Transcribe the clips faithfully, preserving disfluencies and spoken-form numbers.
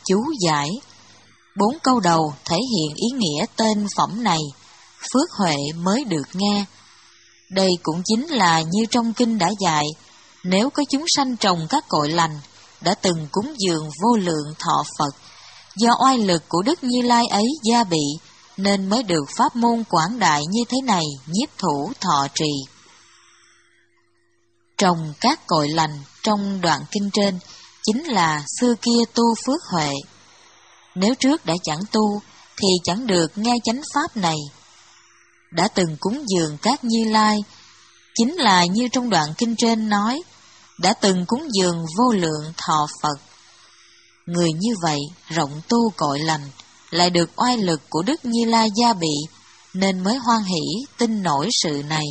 chú giải. Bốn câu đầu thể hiện ý nghĩa tên phẩm này, phước huệ mới được nghe. Đây cũng chính là như trong kinh đã dạy, nếu có chúng sanh trồng các cội lành, đã từng cúng dường vô lượng thọ Phật, do oai lực của Đức Như Lai ấy gia bị, nên mới được pháp môn quảng đại như thế này nhiếp thủ thọ trì. Trồng các cội lành trong đoạn kinh trên chính là xưa kia tu phước huệ. Nếu trước đã chẳng tu thì chẳng được nghe chánh pháp này. Đã từng cúng dường các Như Lai chính là như trong đoạn kinh trên nói, đã từng cúng dường vô lượng thọ Phật. Người như vậy rộng tu cội lành, lại được oai lực của Đức Như Lai gia bị, nên mới hoan hỷ tin nổi sự này.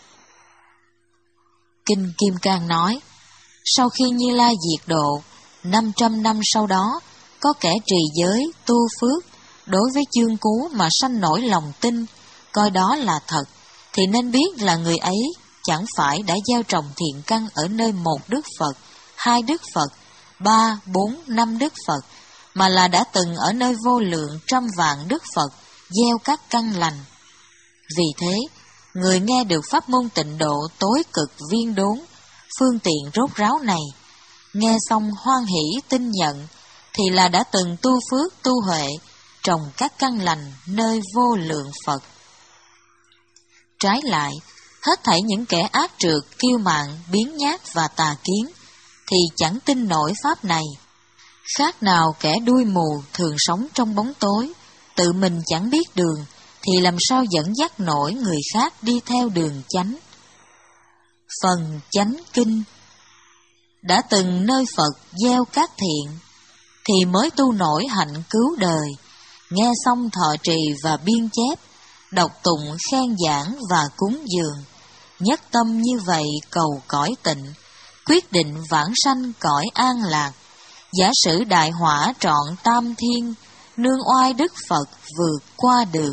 Kinh Kim Cang nói, sau khi Như Lai diệt độ, năm trăm năm sau đó, có kẻ trì giới, tu phước, đối với chương cú mà sanh nổi lòng tin, coi đó là thật, thì nên biết là người ấy chẳng phải đã gieo trồng thiện căn ở nơi một Đức Phật, hai Đức Phật, ba, bốn, năm Đức Phật, mà là đã từng ở nơi vô lượng trăm vạn Đức Phật gieo các căn lành. Vì thế, người nghe được pháp môn tịnh độ tối cực viên đốn, phương tiện rốt ráo này, nghe xong hoan hỷ tin nhận, thì là đã từng tu phước tu huệ, trồng các căn lành nơi vô lượng Phật. Trái lại, hết thảy những kẻ ác trượt, kiêu mạn, biếng nhác và tà kiến, thì chẳng tin nổi pháp này. Khác nào kẻ đuôi mù thường sống trong bóng tối, tự mình chẳng biết đường, thì làm sao dẫn dắt nổi người khác đi theo đường chánh. Phần chánh kinh. Đã từng nơi Phật gieo các thiện, thì mới tu nổi hạnh cứu đời, nghe xong thọ trì và biên chép, đọc tụng khen giảng và cúng dường, nhất tâm như vậy cầu cõi tịnh, quyết định vãng sanh cõi an lạc. Giả sử đại hỏa trọn tam thiên, nương oai Đức Phật vượt qua được.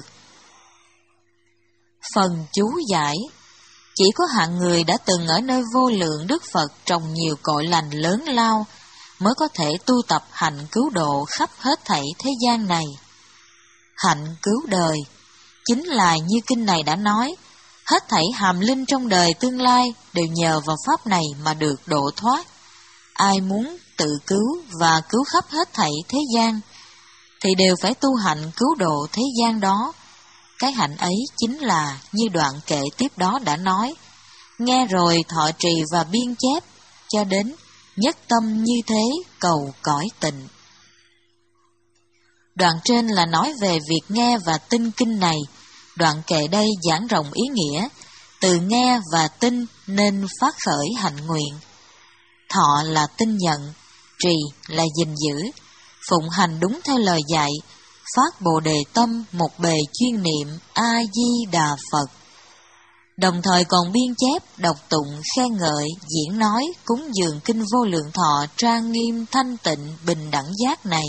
Phần chú giải. Chỉ có hạng người đã từng ở nơi vô lượng Đức Phật trồng nhiều cội lành lớn lao, mới có thể tu tập hạnh cứu độ khắp hết thảy thế gian này. Hạnh cứu đời chính là như kinh này đã nói, hết thảy hàm linh trong đời tương lai đều nhờ vào pháp này mà được độ thoát. Ai muốn tự cứu và cứu khắp hết thảy thế gian, thì đều phải tu hạnh cứu độ thế gian đó. Cái hạnh ấy chính là như đoạn kệ tiếp đó đã nói, nghe rồi thọ trì và biên chép, cho đến nhất tâm như thế cầu cõi tịnh. Đoạn trên là nói về việc nghe và tin kinh này, đoạn kệ đây giảng rộng ý nghĩa, từ nghe và tin nên phát khởi hạnh nguyện. Thọ là tin nhận, trì là gìn giữ, phụng hành đúng theo lời dạy, phát bồ đề tâm một bề chuyên niệm A-di-đà Phật. Đồng thời còn biên chép, đọc tụng, khen ngợi, diễn nói, cúng dường kinh vô lượng thọ trang nghiêm thanh tịnh bình đẳng giác này.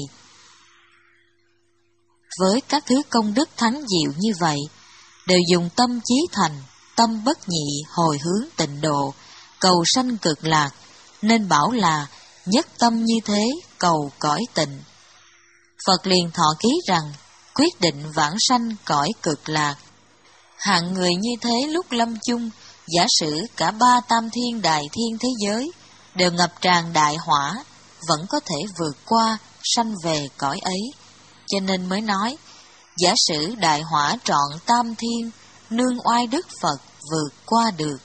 Với các thứ công đức thắng diệu như vậy, đều dùng tâm chí thành, tâm bất nhị hồi hướng tịnh độ, cầu sanh cực lạc, nên bảo là nhất tâm như thế cầu cõi tịnh. Phật liền thọ ký rằng, quyết định vãng sanh cõi cực lạc. Hạng người như thế lúc lâm chung, giả sử cả ba tam thiên đại thiên thế giới đều ngập tràn đại hỏa, vẫn có thể vượt qua, sanh về cõi ấy. Cho nên mới nói, giả sử đại hỏa trọn tam thiên, nương oai Đức Phật vượt qua được.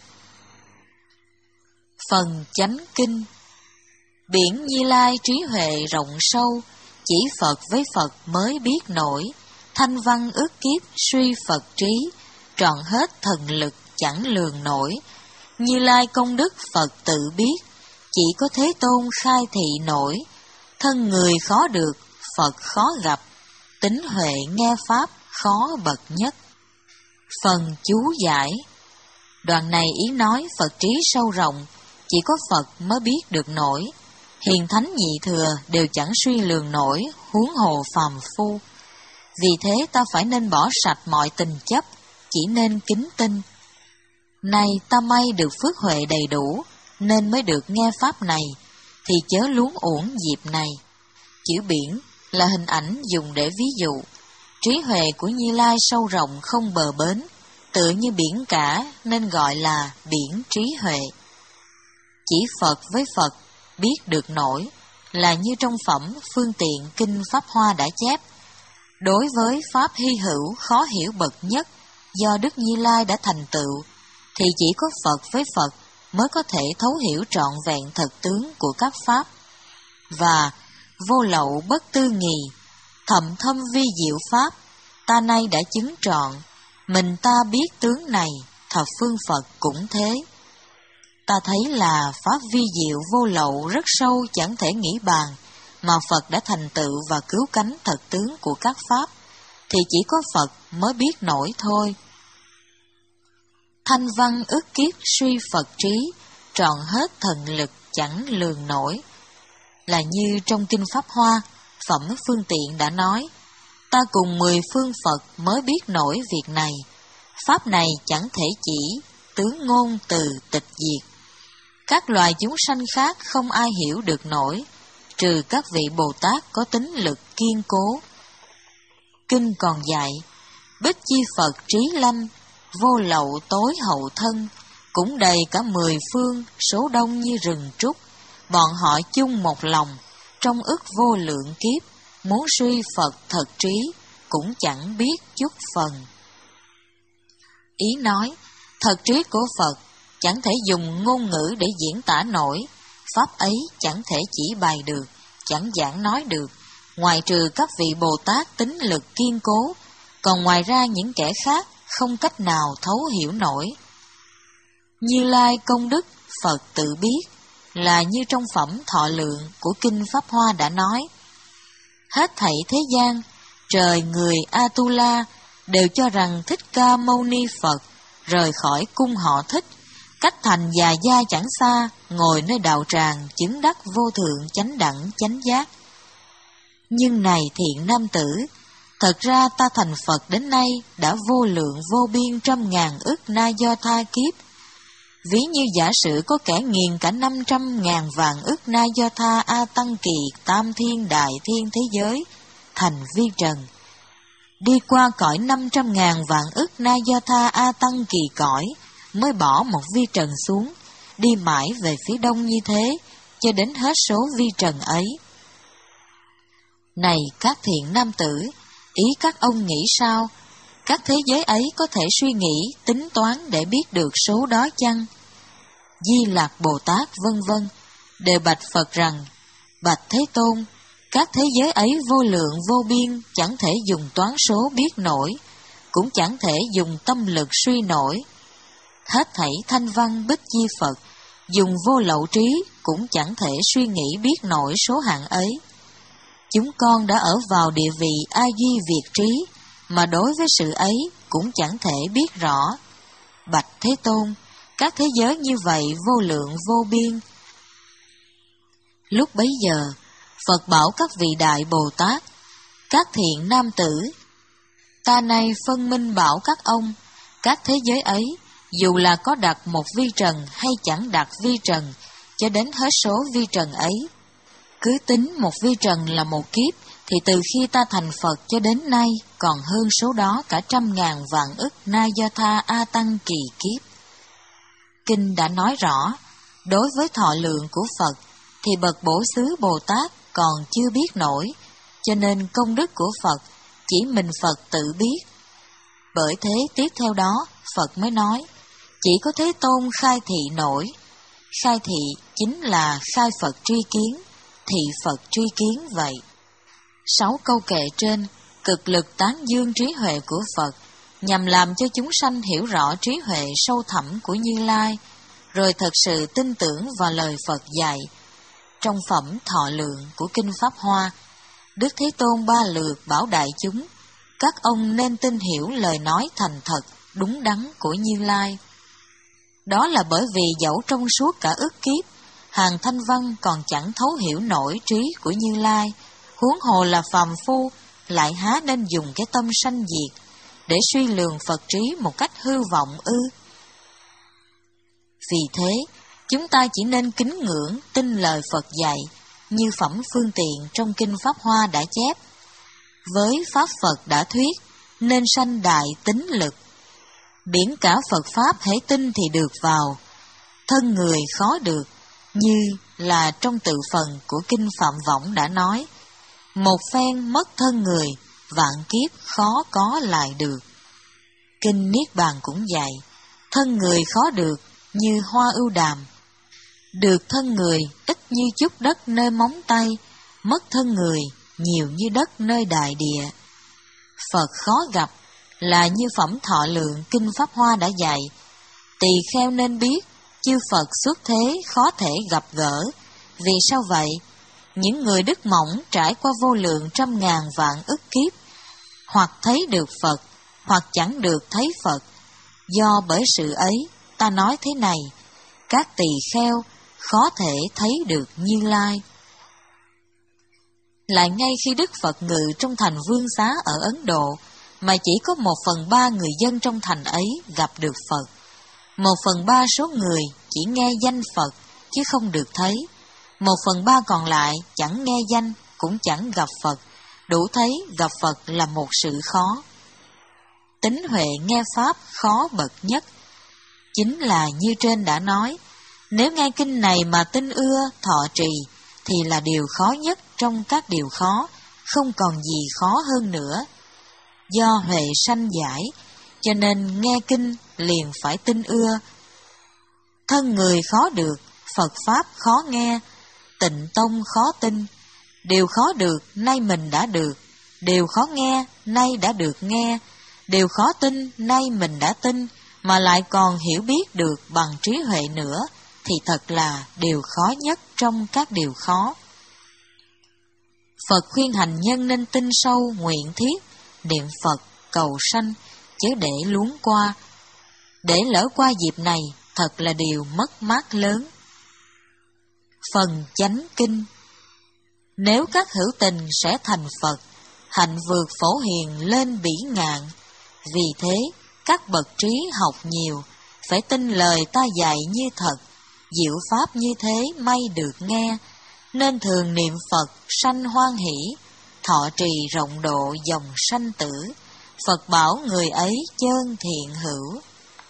Phần chánh kinh. Biển Như Lai trí huệ rộng sâu, chỉ Phật với Phật mới biết nổi, thanh văn ước kiếp suy Phật trí, trọn hết thần lực chẳng lường nổi. Như Lai công đức Phật tự biết, chỉ có Thế Tôn khai thị nổi, thân người khó được, Phật khó gặp, tính huệ nghe Pháp khó bậc nhất. Phần chú giải. Đoạn này ý nói Phật trí sâu rộng, chỉ có Phật mới biết được nổi, hiền thánh nhị thừa đều chẳng suy lường nổi, huống hồ phàm phu. Vì thế ta phải nên bỏ sạch mọi tình chấp, chỉ nên kính tin. Nay ta may được phước huệ đầy đủ, nên mới được nghe pháp này, thì chớ luống uổng dịp này. Chữ biển là hình ảnh dùng để ví dụ. Trí huệ của Như Lai sâu rộng không bờ bến, tựa như biển cả nên gọi là biển trí huệ. Chỉ Phật với Phật biết được nổi, là như trong phẩm Phương Tiện Kinh Pháp Hoa đã chép. Đối với Pháp hy hữu khó hiểu bậc nhất do Đức Như Lai đã thành tựu, thì chỉ có Phật với Phật mới có thể thấu hiểu trọn vẹn thật tướng của các Pháp. Và vô lậu bất tư nghì, thậm thâm vi diệu Pháp, ta nay đã chứng trọn, mình ta biết tướng này, thập phương Phật cũng thế. Ta thấy là Pháp vi diệu vô lậu rất sâu chẳng thể nghĩ bàn, mà Phật đã thành tựu và cứu cánh thật tướng của các Pháp, thì chỉ có Phật mới biết nổi thôi. Thanh văn ức kiếp suy Phật trí, trọn hết thần lực chẳng lường nổi. Là như trong Kinh Pháp Hoa, phẩm Phương Tiện đã nói, ta cùng mười phương Phật mới biết nổi việc này. Pháp này chẳng thể chỉ, tướng ngôn từ tịch diệt. Các loài chúng sanh khác không ai hiểu được nổi, trừ các vị Bồ Tát có tính lực kiên cố. Kinh còn dạy, bích chi Phật trí lanh, vô lậu tối hậu thân, cũng đầy cả mười phương, số đông như rừng trúc. Bọn họ chung một lòng, trong ức vô lượng kiếp, muốn suy Phật thật trí, cũng chẳng biết chút phần. Ý nói, thật trí của Phật chẳng thể dùng ngôn ngữ để diễn tả nổi, Pháp ấy chẳng thể chỉ bày được, chẳng giảng nói được, ngoài trừ các vị Bồ Tát tính lực kiên cố, còn ngoài ra những kẻ khác không cách nào thấu hiểu nổi. Như Lai công đức Phật tự biết, là như trong phẩm Thọ Lượng của Kinh Pháp Hoa đã nói, hết thảy thế gian, trời người Atula đều cho rằng Thích Ca Mâu Ni Phật rời khỏi cung họ Thích, cách thành già gia chẳng xa, ngồi nơi đạo tràng chứng đắc vô thượng chánh đẳng chánh giác. Nhưng này thiện nam tử, thật ra ta thành Phật đến nay đã vô lượng vô biên trăm ngàn ức na do tha kiếp. Ví như giả sử có kẻ nghiền cả năm trăm ngàn vạn ức na do tha a tăng kỳ tam thiên đại thiên thế giới thành vi trần, đi qua cõi năm trăm ngàn vạn ức na do tha a tăng kỳ cõi, mới bỏ một vi trần xuống, đi mãi về phía đông như thế, cho đến hết số vi trần ấy. Này các thiện nam tử, ý các ông nghĩ sao? Các thế giới ấy có thể suy nghĩ, tính toán để biết được số đó chăng? Di Lạc Bồ Tát vân vân đều bạch Phật rằng, bạch Thế Tôn, các thế giới ấy vô lượng vô biên, chẳng thể dùng toán số biết nổi, cũng chẳng thể dùng tâm lực suy nổi. Hết thảy thanh văn bích chi Phật, dùng vô lậu trí, cũng chẳng thể suy nghĩ biết nổi số hạng ấy. Chúng con đã ở vào địa vị A Di Việt trí, mà đối với sự ấy cũng chẳng thể biết rõ. Bạch Thế Tôn, các thế giới như vậy vô lượng vô biên. Lúc bấy giờ, Phật bảo các vị đại Bồ Tát, các thiện nam tử, ta nay phân minh bảo các ông, các thế giới ấy, dù là có đặt một vi trần hay chẳng đặt vi trần, cho đến hết số vi trần ấy, cứ tính một vi trần là một kiếp, thì từ khi ta thành Phật cho đến nay, còn hơn số đó cả trăm ngàn vạn ức na do tha a tăng kỳ kiếp. Kinh đã nói rõ, đối với thọ lượng của Phật, thì bậc bổ xứ Bồ Tát còn chưa biết nổi, cho nên công đức của Phật chỉ mình Phật tự biết. Bởi thế tiếp theo đó, Phật mới nói, chỉ có Thế Tôn khai thị nổi. Khai thị chính là khai Phật tri kiến, thị Phật tri kiến vậy. Sáu câu kệ trên cực lực tán dương trí huệ của Phật, nhằm làm cho chúng sanh hiểu rõ trí huệ sâu thẳm của Như Lai, rồi thật sự tin tưởng vào lời Phật dạy. Trong phẩm Thọ Lượng của Kinh Pháp Hoa, Đức Thế Tôn ba lượt bảo đại chúng, các ông nên tin hiểu lời nói thành thật, đúng đắn của Như Lai. Đó là bởi vì dẫu trong suốt cả ức kiếp, hàng thanh văn còn chẳng thấu hiểu nổi trí của Như Lai, huống hồ là phàm phu, lại há nên dùng cái tâm sanh diệt để suy lường Phật trí một cách hư vọng ư? Vì thế, chúng ta chỉ nên kính ngưỡng tin lời Phật dạy, như phẩm phương tiện trong Kinh Pháp Hoa đã chép. Với Pháp Phật đã thuyết, nên sanh đại tín lực. Biển cả Phật Pháp hễ tin thì được vào, thân người khó được, như là trong tự phần của Kinh Phạm Võng đã nói, một phen mất thân người, vạn kiếp khó có lại được. Kinh Niết Bàn cũng dạy, thân người khó được như hoa ưu đàm, được thân người ít như chút đất nơi móng tay, mất thân người nhiều như đất nơi đại địa. Phật khó gặp là như phẩm Thọ Lượng Kinh Pháp Hoa đã dạy, tỳ kheo nên biết chư Phật xuất thế khó thể gặp gỡ. Vì sao vậy? Những người đức mỏng trải qua vô lượng trăm ngàn vạn ức kiếp, hoặc thấy được Phật, hoặc chẳng được thấy Phật. Do bởi sự ấy, ta nói thế này, các tỳ kheo khó thể thấy được Như Lai. Lại ngay khi Đức Phật ngự trong thành Vương Xá ở Ấn Độ, mà chỉ có một phần ba người dân trong thành ấy gặp được Phật. Một phần ba số người chỉ nghe danh Phật, chứ không được thấy. Một phần ba còn lại chẳng nghe danh, cũng chẳng gặp Phật. Đủ thấy gặp Phật là một sự khó. Tính huệ nghe Pháp khó bậc nhất. Chính là như trên đã nói, nếu nghe kinh này mà tin ưa, thọ trì, thì là điều khó nhất trong các điều khó, không còn gì khó hơn nữa. Do huệ sanh giải, cho nên nghe kinh liền phải tin ưa. Thân người khó được, Phật Pháp khó nghe, Tịnh Tông khó tin. Điều khó được, nay mình đã được. Điều khó nghe, nay đã được nghe. Điều khó tin, nay mình đã tin, mà lại còn hiểu biết được bằng trí huệ nữa, thì thật là điều khó nhất trong các điều khó. Phật khuyên hành nhân nên tin sâu, nguyện thiết, niệm Phật, cầu sanh, chứ để luống qua. Để lỡ qua dịp này, thật là điều mất mát lớn. Phần chánh kinh. Nếu các hữu tình sẽ thành Phật, hạnh vượt phổ hiền lên bỉ ngạn. Vì thế, các bậc trí học nhiều, phải tin lời ta dạy như thật. Diệu pháp như thế may được nghe, nên thường niệm Phật sanh hoan hỷ, thọ trì rộng độ dòng sanh tử. Phật bảo người ấy chơn thiện hữu.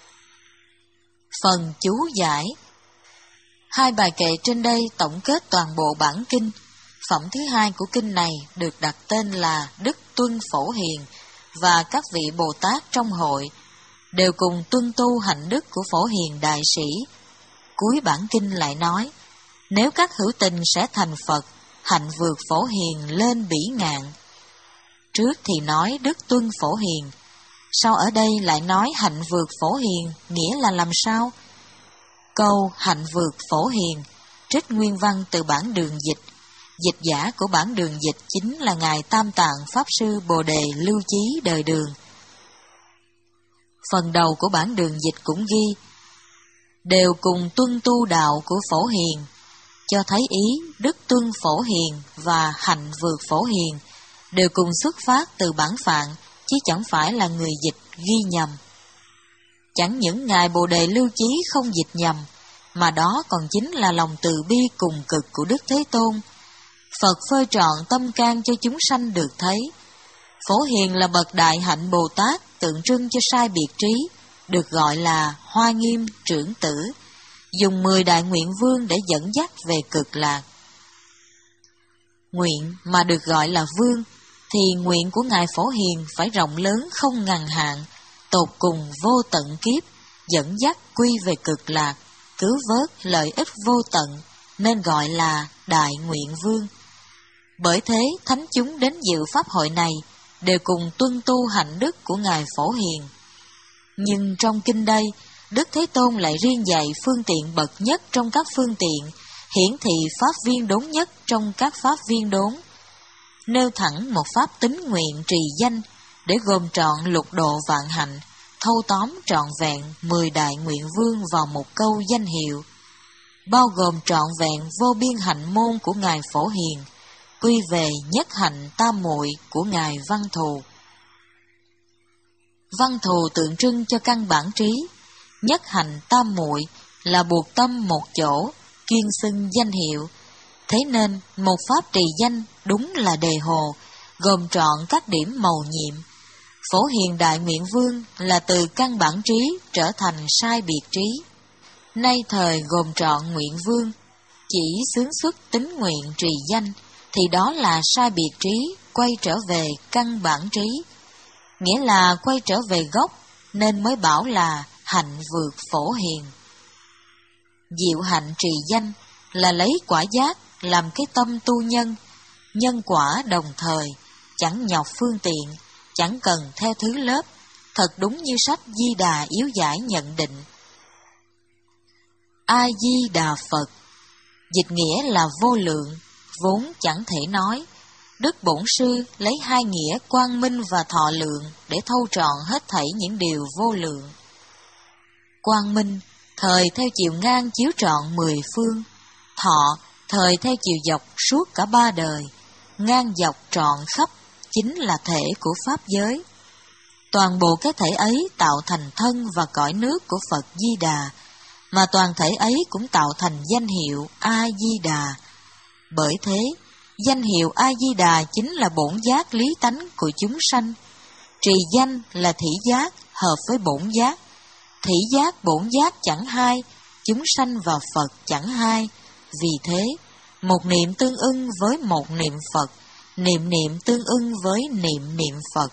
Phần chú giải. Hai bài kệ trên đây tổng kết toàn bộ bản kinh. Phẩm thứ hai của kinh này được đặt tên là Đức Tuân Phổ Hiền, và các vị Bồ Tát trong hội đều cùng tuân tu hạnh đức của Phổ Hiền Đại Sĩ. Cuối bản kinh lại nói, nếu các hữu tình sẽ thành Phật, hạnh vượt Phổ Hiền lên bỉ ngạn. Trước thì nói Đức Tuân Phổ Hiền, sau ở đây lại nói hạnh vượt Phổ Hiền, nghĩa là làm sao? Câu hạnh vượt Phổ Hiền trích nguyên văn từ bản Đường Dịch. Dịch giả của bản Đường Dịch chính là Ngài Tam Tạng Pháp Sư Bồ Đề Lưu Chí đời Đường. Phần đầu của bản Đường Dịch cũng ghi, đều cùng tuân tu đạo của Phổ Hiền, cho thấy ý Đức Tuân Phổ Hiền và hạnh vượt Phổ Hiền đều cùng xuất phát từ bản Phạn, chứ chẳng phải là người dịch ghi nhầm. Chẳng những Ngài Bồ Đề Lưu Chí không dịch nhầm, mà đó còn chính là lòng từ bi cùng cực của Đức Thế Tôn. Phật phơi trọn tâm can cho chúng sanh được thấy. Phổ Hiền là bậc đại hạnh Bồ Tát, tượng trưng cho sai biệt trí, được gọi là Hoa Nghiêm Trưởng Tử, dùng mười đại nguyện vương để dẫn dắt về cực lạc. Nguyện mà được gọi là vương, thì nguyện của Ngài Phổ Hiền phải rộng lớn không ngần hạn, tột cùng vô tận kiếp, dẫn dắt quy về cực lạc, cứu vớt lợi ích vô tận, nên gọi là Đại Nguyện Vương. Bởi thế, thánh chúng đến dự pháp hội này đều cùng tuân tu hạnh đức của Ngài Phổ Hiền. Nhưng trong kinh đây, Đức Thế Tôn lại riêng dạy phương tiện bậc nhất trong các phương tiện, hiển thị pháp viên đốn nhất trong các pháp viên đốn. Nêu thẳng một pháp tín nguyện trì danh, để gồm trọn lục độ vạn hạnh, thâu tóm trọn vẹn mười đại nguyện vương vào một câu danh hiệu, bao gồm trọn vẹn vô biên hạnh môn của Ngài Phổ Hiền, quy về nhất hạnh tam muội của Ngài Văn Thù. Văn Thù tượng trưng cho căn bản trí, nhất hạnh tam muội là buộc tâm một chỗ, kiên xưng danh hiệu. Thế nên, một pháp trì danh đúng là đề hồ, gồm trọn các điểm mầu nhiệm. Phổ Hiền Đại Nguyện Vương là từ căn bản trí trở thành sai biệt trí. Nay thời gồm trọn Nguyện Vương, chỉ xướng xuất tính nguyện trì danh, thì đó là sai biệt trí quay trở về căn bản trí. Nghĩa là quay trở về gốc, nên mới bảo là hạnh vượt Phổ Hiền. Diệu hạnh trì danh là lấy quả giác làm cái tâm tu nhân, nhân quả đồng thời, chẳng nhọc phương tiện, chẳng cần theo thứ lớp, thật đúng như sách Di Đà Yếu Giải nhận định. A-di-đà Phật, dịch nghĩa là vô lượng, vốn chẳng thể nói. Đức Bổn Sư lấy hai nghĩa quang minh và thọ lượng để thâu trọn hết thảy những điều vô lượng. Quang minh, thời theo chiều ngang chiếu trọn mười phương, thọ, thời theo chiều dọc suốt cả ba đời, ngang dọc trọn khắp, chính là thể của Pháp giới. Toàn bộ cái thể ấy tạo thành thân và cõi nước của Phật Di Đà, mà toàn thể ấy cũng tạo thành danh hiệu A-di-đà. Bởi thế, danh hiệu A-di-đà chính là bổn giác lý tánh của chúng sanh. Trì danh là thị giác hợp với bổn giác. Thị giác bổn giác chẳng hai, chúng sanh và Phật chẳng hai. Vì thế, một niệm tương ưng với một niệm Phật, niệm niệm tương ưng với niệm niệm Phật.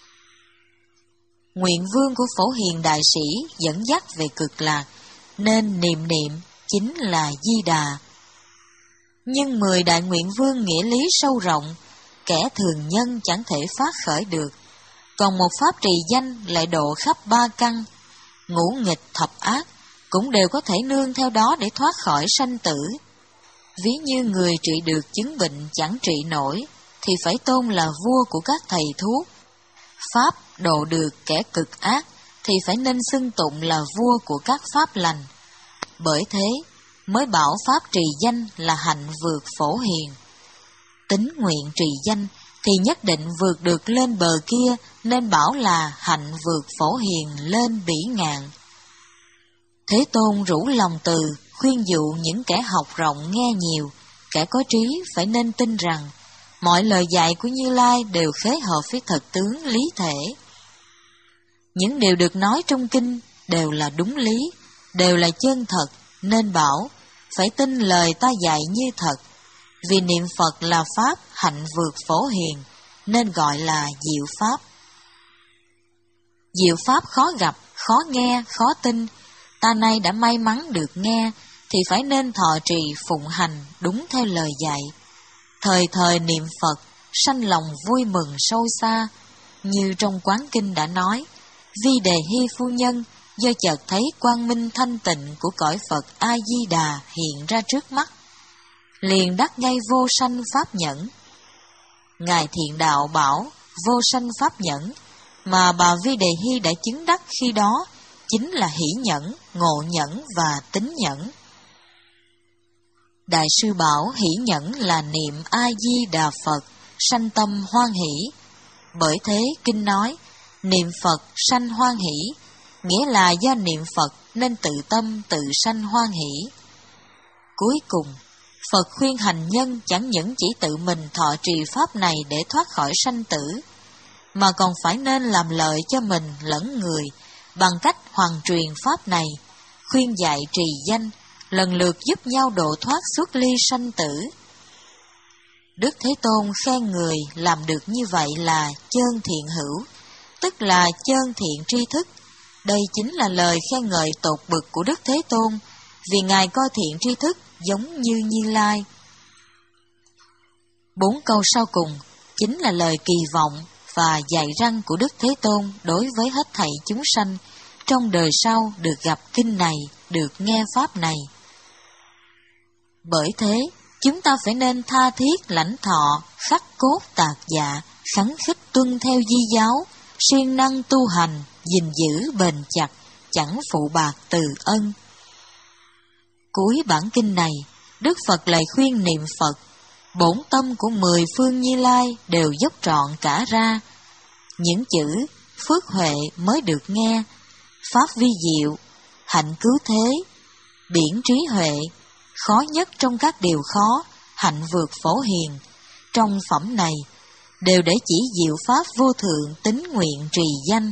Nguyện Vương của Phổ Hiền Đại Sĩ dẫn dắt về cực lạc, nên niệm niệm chính là Di Đà. Nhưng mười Đại Nguyện Vương nghĩa lý sâu rộng, kẻ thường nhân chẳng thể phát khởi được. Còn một pháp trì danh lại độ khắp ba căn, ngũ nghịch thập ác, cũng đều có thể nương theo đó để thoát khỏi sanh tử. Ví như người trị được chứng bệnh chẳng trị nổi, thì phải tôn là vua của các thầy thuốc. Pháp độ được kẻ cực ác, thì phải nên xưng tụng là vua của các pháp lành. Bởi thế, mới bảo pháp trì danh là hạnh vượt Phổ Hiền. Tính nguyện trì danh thì nhất định vượt được lên bờ kia, nên bảo là hạnh vượt Phổ Hiền lên bỉ ngạn. Thế Tôn rủ lòng từ, khuyên dụ những kẻ học rộng nghe nhiều, kẻ có trí phải nên tin rằng mọi lời dạy của Như Lai đều khế hợp với thật tướng lý thể. Những điều được nói trong kinh đều là đúng lý, đều là chân thật, nên bảo phải tin lời ta dạy như thật. Vì niệm Phật là pháp hạnh vượt Phổ Hiền, nên gọi là diệu pháp. Diệu pháp khó gặp, khó nghe, khó tin. Ta nay đã may mắn được nghe, thì phải nên thọ trì phụng hành đúng theo lời dạy. Thời thời niệm Phật, sanh lòng vui mừng sâu xa. Như trong Quán Kinh đã nói, Vi Đề Hy phu nhân do chợt thấy quang minh thanh tịnh của cõi Phật A-di-đà hiện ra trước mắt, liền đắc ngay vô sanh pháp nhẫn. Ngài Thiện Đạo bảo vô sanh pháp nhẫn, mà bà Vi Đề Hy đã chứng đắc khi đó chính là hỷ nhẫn, ngộ nhẫn và tín nhẫn. Đại sư bảo hỷ nhẫn là niệm A-di-đà Phật, sanh tâm hoan hỷ. Bởi thế kinh nói, niệm Phật sanh hoan hỷ, nghĩa là do niệm Phật nên tự tâm tự sanh hoan hỷ. Cuối cùng, Phật khuyên hành nhân chẳng những chỉ tự mình thọ trì pháp này để thoát khỏi sanh tử, mà còn phải nên làm lợi cho mình lẫn người bằng cách hoàn truyền pháp này, khuyên dạy trì danh, lần lượt giúp nhau độ thoát xuất ly sanh tử. Đức Thế Tôn khen người làm được như vậy là chơn thiện hữu, tức là chơn thiện tri thức. Đây chính là lời khen ngợi tột bực của Đức Thế Tôn, vì Ngài coi thiện tri thức giống như Như Lai. Bốn câu sau cùng chính là lời kỳ vọng và dạy răn của Đức Thế Tôn đối với hết thảy chúng sanh trong đời sau được gặp kinh này, được nghe pháp này. Bởi thế, chúng ta phải nên tha thiết lãnh thọ, khắc cốt tạc dạ, khắng khích tuân theo di giáo, siêng năng tu hành, gìn giữ bền chặt, chẳng phụ bạc từ ân. Cuối bản kinh này, Đức Phật lại khuyên niệm Phật, bổn tâm của mười phương Như Lai đều dốc trọn cả ra. Những chữ phước huệ mới được nghe, pháp vi diệu, hạnh cứu thế, biển trí huệ, khó nhất trong các điều khó, hạnh vượt phổ hiền, trong phẩm này đều để chỉ diệu pháp vô thượng tín nguyện trì danh.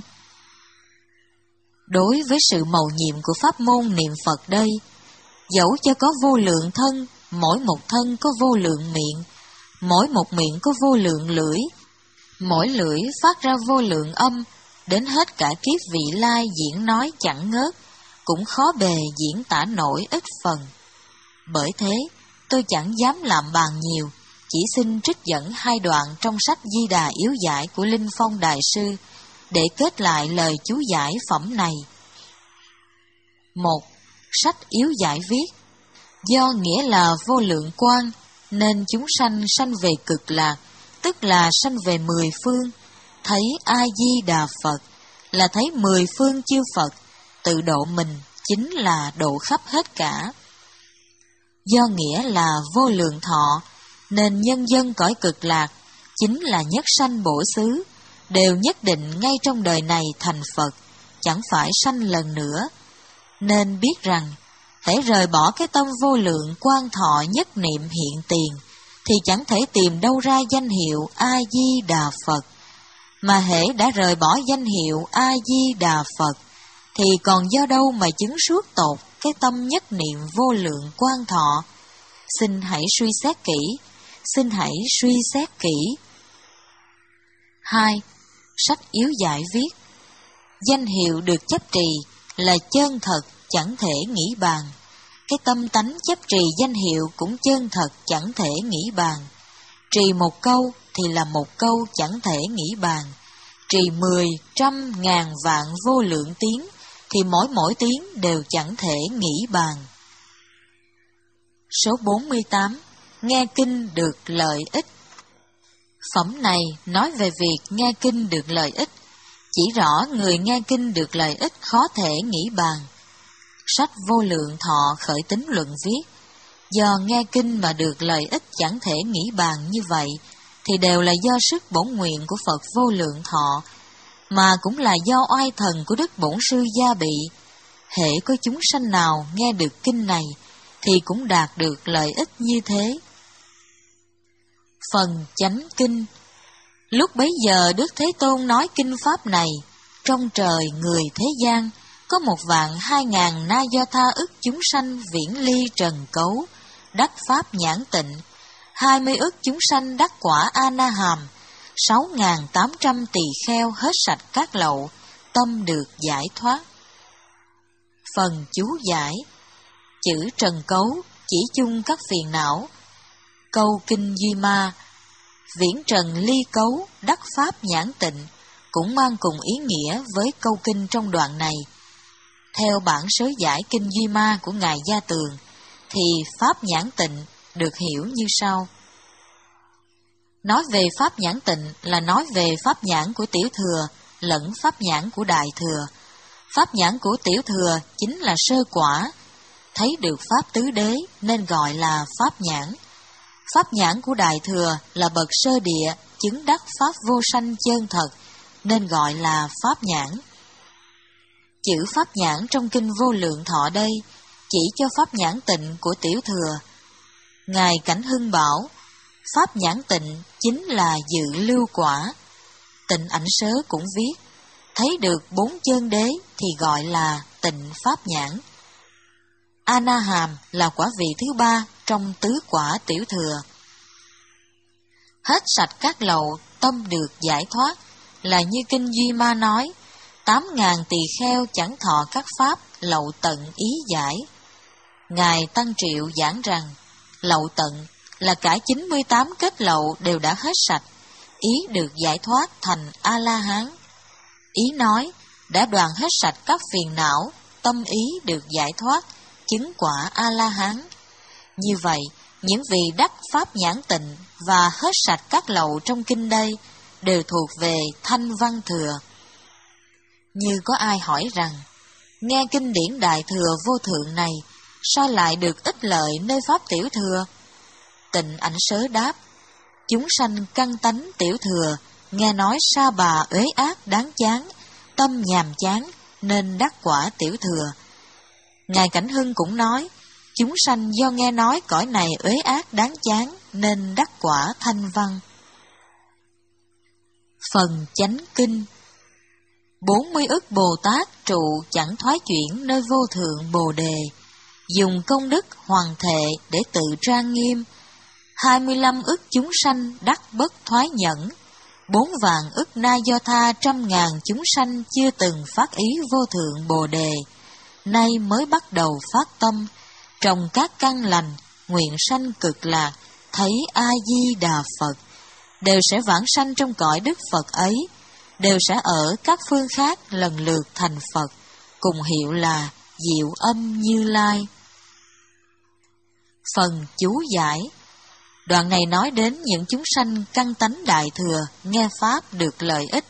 Đối với sự mầu nhiệm của pháp môn niệm Phật đây, dẫu cho có vô lượng thân, mỗi một thân có vô lượng miệng, mỗi một miệng có vô lượng lưỡi, mỗi lưỡi phát ra vô lượng âm, đến hết cả kiếp vị lai diễn nói chẳng ngớt, cũng khó bề diễn tả nổi ít phần. Bởi thế, tôi chẳng dám làm bàn nhiều, chỉ xin trích dẫn hai đoạn trong sách Di Đà Yếu Giải của Linh Phong Đại Sư, để kết lại lời chú giải phẩm này. Một. Sách Yếu Giải viết: do nghĩa là vô lượng quang, nên chúng sanh sanh về cực lạc, tức là sanh về mười phương. Thấy A-di-đà Phật là thấy mười phương chư Phật, tự độ mình chính là độ khắp hết cả. Do nghĩa là vô lượng thọ, nên nhân dân cõi cực lạc, chính là nhất sanh bổ xứ, đều nhất định ngay trong đời này thành Phật, chẳng phải sanh lần nữa. Nên biết rằng, hễ rời bỏ cái tâm vô lượng quan thọ nhất niệm hiện tiền, thì chẳng thể tìm đâu ra danh hiệu A-di-đà Phật. Mà hễ đã rời bỏ danh hiệu A-di-đà Phật, thì còn do đâu mà chứng suốt tột cái tâm nhất niệm vô lượng quan thọ? Xin hãy suy xét kỹ, xin hãy suy xét kỹ. Hai. Sách Yếu Giải viết: danh hiệu được chấp trì là chân thật, chẳng thể nghĩ bàn. Cái tâm tánh chấp trì danh hiệu cũng chân thật, chẳng thể nghĩ bàn. Trì một câu thì là một câu, chẳng thể nghĩ bàn. Trì mười, trăm, ngàn, vạn vô lượng tiếng, thì mỗi mỗi tiếng đều chẳng thể nghĩ bàn. Số bốn mươi tám. Nghe kinh được lợi ích. Phẩm này nói về việc nghe kinh được lợi ích, chỉ rõ người nghe kinh được lợi ích khó thể nghĩ bàn. Sách Vô Lượng Thọ khởi tính luận viết: do nghe kinh mà được lợi ích chẳng thể nghĩ bàn như vậy, thì đều là do sức bổn nguyện của Phật Vô Lượng Thọ, mà cũng là do oai thần của Đức Bổn Sư gia bị. Hễ có chúng sanh nào nghe được kinh này, thì cũng đạt được lợi ích như thế. Phần chánh kinh. Lúc bấy giờ Đức Thế Tôn nói kinh pháp này, trong trời người thế gian có một vạn hai ngàn na do tha ức chúng sanh viễn ly trần cấu, đắc pháp nhãn tịnh, hai mươi ức chúng sanh đắc quả a na hàm, sáu ngàn tám trăm tỳ kheo hết sạch các lậu, tâm được giải thoát. Phần chú giải. Chữ trần cấu chỉ chung các phiền não. Câu kinh Duy Ma: viễn trần ly cấu, đắc pháp nhãn tịnh, cũng mang cùng ý nghĩa với câu kinh trong đoạn này. Theo bản sớ giải kinh Duy Ma của Ngài Gia Tường, thì pháp nhãn tịnh được hiểu như sau. Nói về pháp nhãn tịnh là nói về pháp nhãn của tiểu thừa lẫn pháp nhãn của đại thừa. Pháp nhãn của tiểu thừa chính là sơ quả, thấy được pháp tứ đế nên gọi là pháp nhãn. Pháp nhãn của đại thừa là bậc sơ địa, chứng đắc pháp vô sanh chân thật, nên gọi là pháp nhãn. Chữ pháp nhãn trong kinh Vô Lượng Thọ đây chỉ cho pháp nhãn tịnh của tiểu thừa. Ngài Cảnh Hưng bảo, pháp nhãn tịnh chính là dự lưu quả. Tịnh Ảnh Sớ cũng viết, thấy được bốn chân đế thì gọi là tịnh pháp nhãn. A Na Hàm là quả vị thứ ba trong tứ quả tiểu thừa. Hết sạch các lậu, tâm được giải thoát, là như kinh Duy Ma nói, tám ngàn tỳ kheo chẳng thọ các pháp, lậu tận ý giải. Ngài Tăng Triệu giảng rằng, lậu tận là cả chín mươi tám kết lậu đều đã hết sạch, ý được giải thoát thành A-la-hán. Ý nói, đã đoạn hết sạch các phiền não, tâm ý được giải thoát, chứng quả A-la-hán. Như vậy, những vị đắc pháp nhãn tịnh và hết sạch các lậu trong kinh đây đều thuộc về thanh văn thừa. Như có ai hỏi rằng, nghe kinh điển đại thừa vô thượng này, sao lại được ích lợi nơi pháp tiểu thừa? Tịnh Ảnh Sớ đáp, chúng sanh căn tánh tiểu thừa, nghe nói sa bà uế ác đáng chán, tâm nhàm chán, nên đắc quả tiểu thừa. Ngài Cảnh Hưng cũng nói, chúng sanh do nghe nói cõi này uế ác đáng chán nên đắc quả thanh văn. Phần chánh kinh. Bốn mươi ức Bồ Tát trụ chẳng thoái chuyển nơi vô thượng Bồ Đề, dùng công đức hoàng thệ để tự trang nghiêm. Hai mươi lăm ức chúng sanh đắc bất thoái nhẫn, bốn vạn ức na do tha trăm ngàn chúng sanh chưa từng phát ý vô thượng Bồ Đề, nay mới bắt đầu phát tâm, trồng các căn lành, nguyện sanh cực lạc, thấy A Di Đà Phật, đều sẽ vãng sanh trong cõi Đức Phật ấy, đều sẽ ở các phương khác lần lượt thành Phật, cùng hiệu là Diệu Âm Như Lai. Phần chú giải. Đoạn này nói đến những chúng sanh căn tánh đại thừa nghe pháp được lợi ích.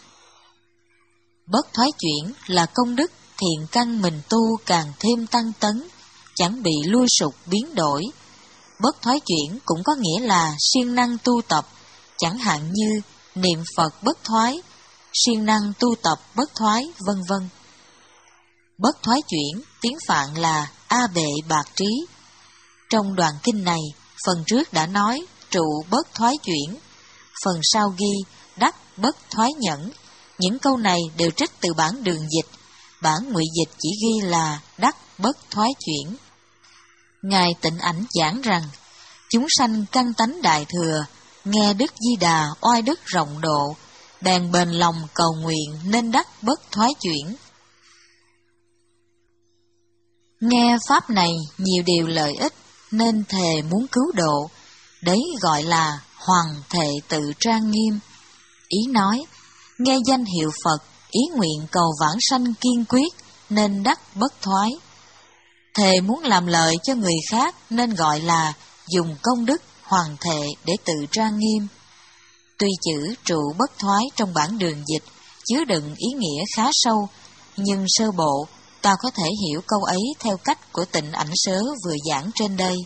Bất thoái chuyển là công đức thiện căn mình tu càng thêm tăng tấn, chẳng bị lui sụp biến đổi. Bất thoái chuyển cũng có nghĩa là siêng năng tu tập, chẳng hạn như niệm Phật bất thoái, siêng năng tu tập bất thoái, vân vân. Bất thoái chuyển tiếng Phạn là A Bệ Bạc Trí. Trong đoạn kinh này, phần trước đã nói trụ bất thoái chuyển, phần sau ghi đắc bất thoái nhẫn. Những câu này đều trích từ bản Đường Dịch, bản Ngụy Dịch chỉ ghi là đắc bất thoái chuyển. Ngài Tịnh Ảnh giảng rằng, chúng sanh căn tánh đại thừa, nghe Đức Di Đà oai đức rộng độ, bèn bền lòng cầu nguyện nên đắc bất thoái chuyển. Nghe pháp này nhiều điều lợi ích, nên thề muốn cứu độ, đấy gọi là hoàng thệ tự trang nghiêm. Ý nói, nghe danh hiệu Phật, ý nguyện cầu vãng sanh kiên quyết, nên đắc bất thoái. Thề muốn làm lợi cho người khác, nên gọi là dùng công đức hoàng thệ để tự trang nghiêm. Tuy chữ trụ bất thoái trong bản Đường Dịch chứa đựng ý nghĩa khá sâu, nhưng sơ bộ ta có thể hiểu câu ấy theo cách của Tịnh Ảnh Sớ vừa giảng trên đây.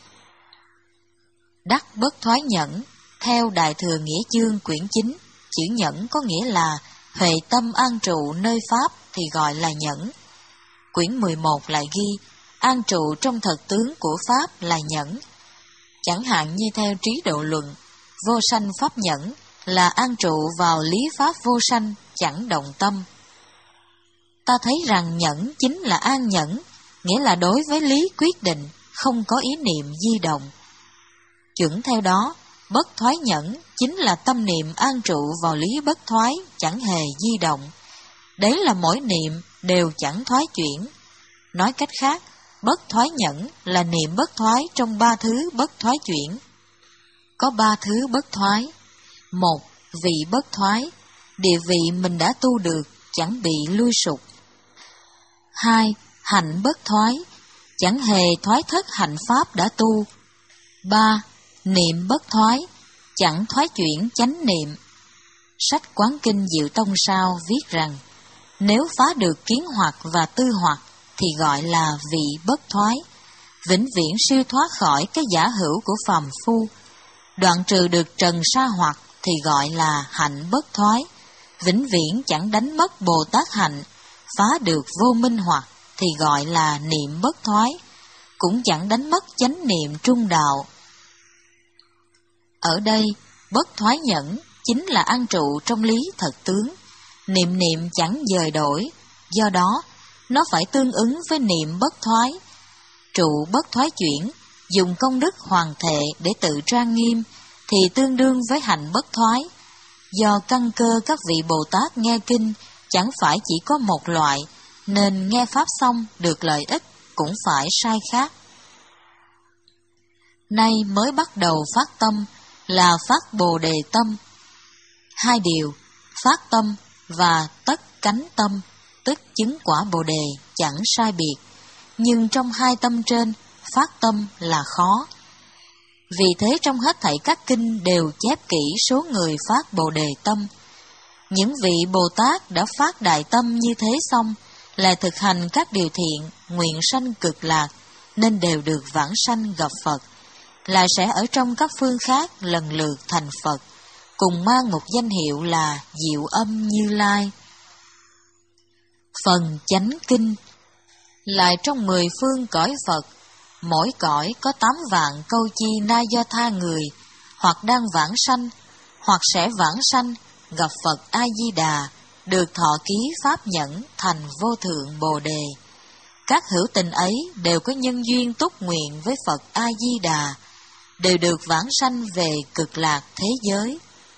Đắc bất thoái nhẫn, theo Đại Thừa Nghĩa Chương quyển chín, chữ nhẫn có nghĩa là huệ tâm an trụ nơi Pháp thì gọi là nhẫn. Quyển mười một lại ghi, an trụ trong thật tướng của Pháp là nhẫn. Chẳng hạn như theo Trí Độ Luận, vô sanh Pháp nhẫn là an trụ vào lý Pháp vô sanh, chẳng động tâm. Ta thấy rằng nhẫn chính là an nhẫn, nghĩa là đối với lý quyết định, không có ý niệm di động. Chuẩn theo đó, bất thoái nhẫn chính là tâm niệm an trụ vào lý bất thoái, chẳng hề di động. Đấy là mỗi niệm đều chẳng thoái chuyển. Nói cách khác, bất thoái nhẫn là niệm bất thoái trong ba thứ bất thoái chuyển. Có ba thứ bất thoái. Một, vị bất thoái, địa vị mình đã tu được, chẳng bị lui sụp. Hai, hạnh bất thoái, chẳng hề thoái thất hạnh pháp đã tu. Ba, niệm bất thoái, chẳng thoái chuyển chánh niệm. Sách Quán Kinh Diệu Tông Sao viết rằng, nếu phá được kiến hoặc và tư hoặc thì gọi là vị bất thoái, vĩnh viễn siêu thoát khỏi cái giả hữu của phàm phu. Đoạn trừ được trần sa hoặc thì gọi là hạnh bất thoái, vĩnh viễn chẳng đánh mất Bồ Tát hạnh. Phá được vô minh hoặc thì gọi là niệm bất thoái, cũng chẳng đánh mất chánh niệm trung đạo. Ở đây, bất thoái nhẫn chính là an trụ trong lý thật tướng, niệm niệm chẳng dời đổi, do đó nó phải tương ứng với niệm bất thoái. Trụ bất thoái chuyển, dùng công đức hoàng thệ để tự trang nghiêm, thì tương đương với hạnh bất thoái. Do căn cơ các vị Bồ Tát nghe kinh chẳng phải chỉ có một loại, nên nghe pháp xong được lợi ích cũng phải sai khác. Nay mới bắt đầu phát tâm là phát Bồ Đề tâm. Hai điều, phát tâm và tất cánh tâm, tức chứng quả Bồ Đề chẳng sai biệt, nhưng trong hai tâm trên, phát tâm là khó. Vì thế trong hết thảy các kinh đều chép kỹ số người phát Bồ Đề tâm. Những vị Bồ Tát đã phát đại tâm như thế xong, là thực hành các điều thiện, nguyện sanh cực lạc, nên đều được vãng sanh gặp Phật, là sẽ ở trong các phương khác lần lượt thành Phật, cùng mang một danh hiệu là Diệu Âm Như Lai. Phần chánh kinh lại trong mười phương cõi Phật, mỗi cõi có tám vạn câu chi na do tha người, hoặc đang vãng sanh, hoặc sẽ vãng sanh, gặp Phật A-di-đà, được thọ ký pháp nhẫn thành vô thượng Bồ Đề. Các hữu tình ấy đều có nhân duyên túc nguyện với Phật A-di-đà, đều được vãng sanh về cực lạc thế giới.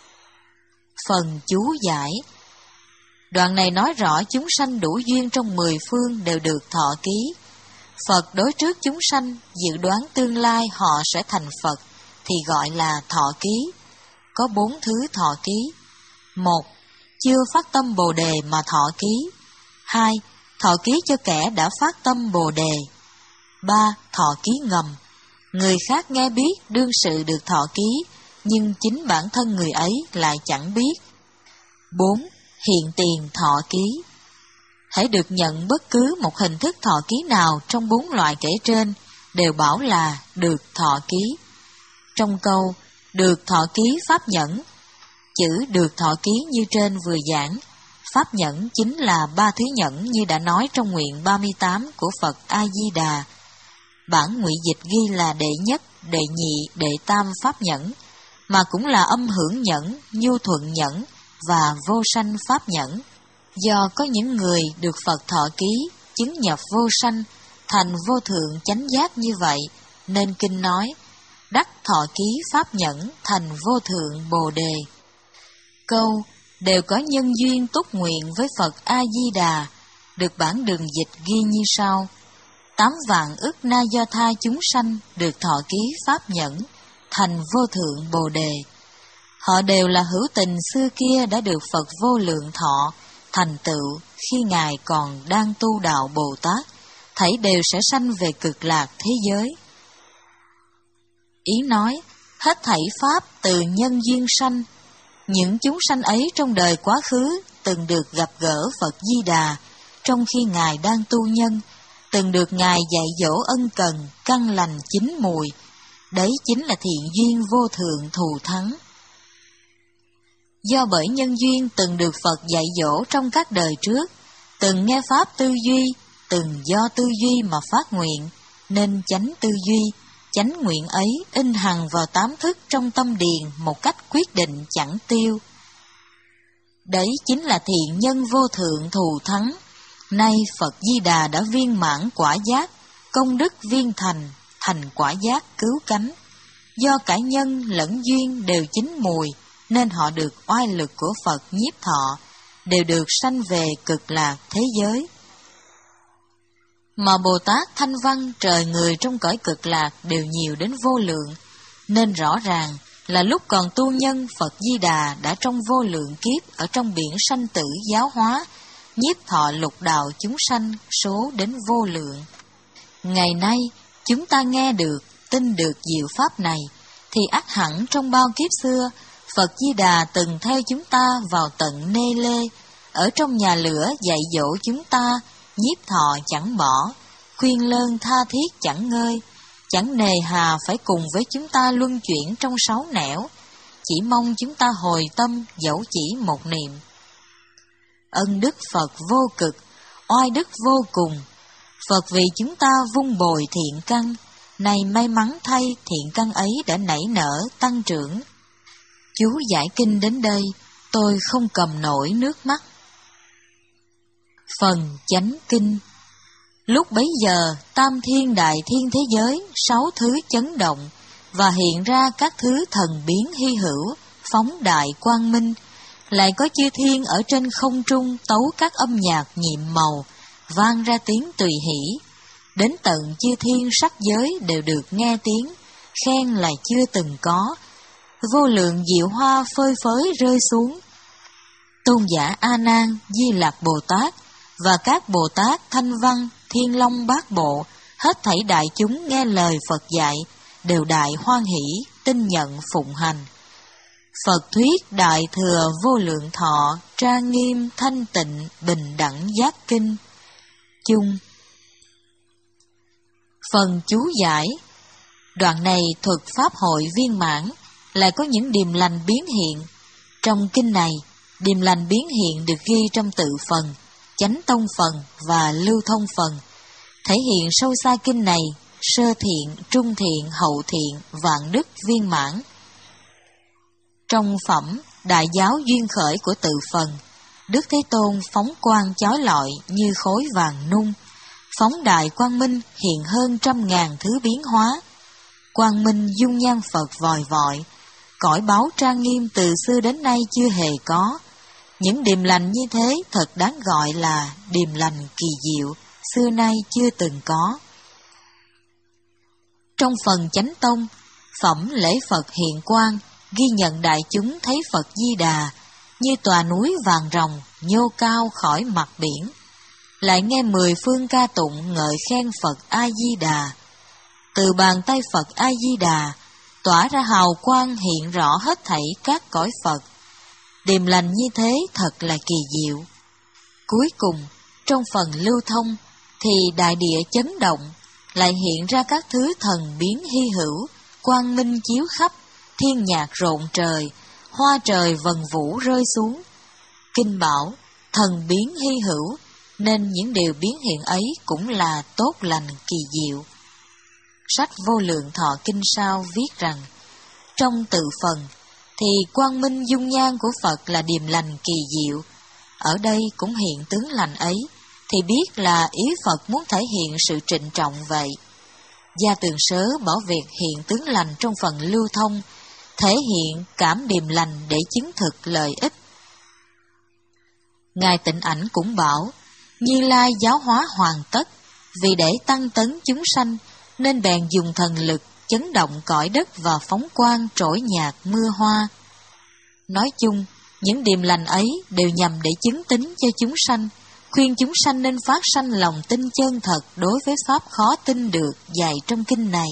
Phần chú giải. Đoạn này nói rõ chúng sanh đủ duyên trong mười phương đều được thọ ký. Phật đối trước chúng sanh dự đoán tương lai họ sẽ thành Phật thì gọi là thọ ký. Có bốn thứ thọ ký. Một, chưa phát tâm Bồ Đề mà thọ ký. Hai, thọ ký cho kẻ đã phát tâm Bồ Đề. Ba, thọ ký ngầm. Người khác nghe biết đương sự được thọ ký, nhưng chính bản thân người ấy lại chẳng biết. Bốn, hiện tiền thọ ký. Hãy được nhận bất cứ một hình thức thọ ký nào trong bốn loại kể trên, đều bảo là được thọ ký. Trong câu được thọ ký pháp nhẫn, chữ được thọ ký như trên vừa giảng, pháp nhẫn chính là ba thứ nhẫn như đã nói trong nguyện ba mươi tám của Phật A-di-đà. Bản ngụy dịch ghi là đệ nhất, đệ nhị, đệ tam pháp nhẫn, mà cũng là âm hưởng nhẫn, nhu thuận nhẫn và vô sanh pháp nhẫn. Do có những người được Phật thọ ký, chứng nhập vô sanh, thành vô thượng chánh giác như vậy, nên kinh nói, đắc thọ ký pháp nhẫn thành vô thượng Bồ Đề. Câu đều có nhân duyên túc nguyện với Phật A-di-đà, được bản đường dịch ghi như sau. Tám vạn ức na do tha chúng sanh được thọ ký pháp nhẫn, thành vô thượng Bồ Đề. Họ đều là hữu tình xưa kia đã được Phật vô lượng thọ, thành tựu khi Ngài còn đang tu đạo Bồ Tát, thảy đều sẽ sanh về cực lạc thế giới. Ý nói, hết thảy pháp từ nhân duyên sanh, những chúng sanh ấy trong đời quá khứ từng được gặp gỡ Phật Di Đà, trong khi Ngài đang tu nhân, từng được Ngài dạy dỗ ân cần, căn lành chín mùi, đấy chính là thiện duyên vô thượng thù thắng. Do bởi nhân duyên từng được Phật dạy dỗ trong các đời trước, từng nghe pháp tư duy, từng do tư duy mà phát nguyện, nên chánh tư duy, chánh nguyện ấy in hằng vào tám thức trong tâm điền một cách quyết định chẳng tiêu. Đấy chính là thiện nhân vô thượng thù thắng. Nay Phật Di Đà đã viên mãn quả giác, công đức viên thành, thành quả giác cứu cánh. Do cả nhân lẫn duyên đều chín mùi, nên họ được oai lực của Phật nhiếp thọ, đều được sanh về cực lạc thế giới. Mà Bồ Tát Thanh Văn trời người trong cõi cực lạc đều nhiều đến vô lượng, nên rõ ràng là lúc còn tu nhân Phật Di Đà đã trong vô lượng kiếp ở trong biển sanh tử giáo hóa, nhiếp thọ lục đạo chúng sanh số đến vô lượng. Ngày nay chúng ta nghe được, tin được diệu pháp này, thì ắt hẳn trong bao kiếp xưa, Phật Di Đà từng theo chúng ta vào tận Nê Lê, ở trong nhà lửa dạy dỗ chúng ta, nhiếp thọ chẳng bỏ, khuyên lơn tha thiết chẳng ngơi, chẳng nề hà phải cùng với chúng ta luân chuyển trong sáu nẻo, chỉ mong chúng ta hồi tâm dẫu chỉ một niệm. Ân đức Phật vô cực, oai đức vô cùng. Phật vì chúng ta vun bồi thiện căn, này may mắn thay thiện căn ấy đã nảy nở tăng trưởng. Chú giải kinh đến đây, tôi không cầm nổi nước mắt. Phần chánh kinh. Lúc bấy giờ, tam thiên đại thiên thế giới, sáu thứ chấn động, và hiện ra các thứ thần biến hy hữu, phóng đại quang minh, lại có chư thiên ở trên không trung tấu các âm nhạc nhiệm màu, vang ra tiếng tùy hỷ. Đến tận chư thiên sắc giới đều được nghe tiếng, khen là chưa từng có. Vô lượng diệu hoa phơi phới rơi xuống. Tôn giả A Nan, Di Lạc Bồ Tát và các Bồ Tát Thanh Văn, Thiên Long Bát Bộ, hết thảy đại chúng nghe lời Phật dạy, đều đại hoan hỷ, tin nhận phụng hành. Phật thuyết đại thừa vô lượng thọ, trang nghiêm thanh tịnh bình đẳng giác kinh. Chung. Phần chú giải. Đoạn này thuật pháp hội viên mãn, lại có những điềm lành biến hiện. Trong kinh này, điềm lành biến hiện được ghi trong tự phần, chánh tông phần và lưu thông phần. Thể hiện sâu xa kinh này sơ thiện, trung thiện, hậu thiện, vạn đức viên mãn. Trong phẩm Đại giáo duyên khởi của Tự Phần, Đức Thế Tôn phóng quang chói lọi như khối vàng nung, phóng đại quang minh hiện hơn trăm ngàn thứ biến hóa. Quang minh dung nhan Phật vòi vọi, cõi báu trang nghiêm từ xưa đến nay chưa hề có. Những điềm lành như thế thật đáng gọi là điềm lành kỳ diệu, xưa nay chưa từng có. Trong phần Chánh Tông, phẩm lễ Phật hiện quang, ghi nhận đại chúng thấy Phật Di Đà như tòa núi vàng ròng nhô cao khỏi mặt biển. Lại nghe mười phương ca tụng ngợi khen Phật A Di Đà. Từ bàn tay Phật A Di Đà tỏa ra hào quang hiện rõ hết thảy các cõi Phật. Điềm lành như thế thật là kỳ diệu. Cuối cùng, trong phần lưu thông thì đại địa chấn động, lại hiện ra các thứ thần biến hy hữu, quang minh chiếu khắp, thiên nhạc rộn trời, hoa trời vần vũ rơi xuống. Kinh bảo thần biến hy hữu, nên những điều biến hiện ấy cũng là tốt lành kỳ diệu. Sách Vô Lượng Thọ Kinh Sao viết rằng, trong tự phần thì quang minh dung nhan của Phật là điềm lành kỳ diệu. Ở đây cũng hiện tướng lành ấy, thì biết là ý Phật muốn thể hiện sự trịnh trọng vậy. Gia Tường Sớ bỏ việc hiện tướng lành trong phần lưu thông, thể hiện cảm điềm lành để chứng thực lợi ích. Ngài Tịnh Ảnh cũng bảo, Như Lai giáo hóa hoàn tất, vì để tăng tấn chúng sanh, nên bèn dùng thần lực chấn động cõi đất và phóng quang trỗi nhạc mưa hoa. Nói chung, những điềm lành ấy đều nhằm để chứng tín cho chúng sanh, khuyên chúng sanh nên phát sanh lòng tin chân thật đối với pháp khó tin được dạy trong kinh này.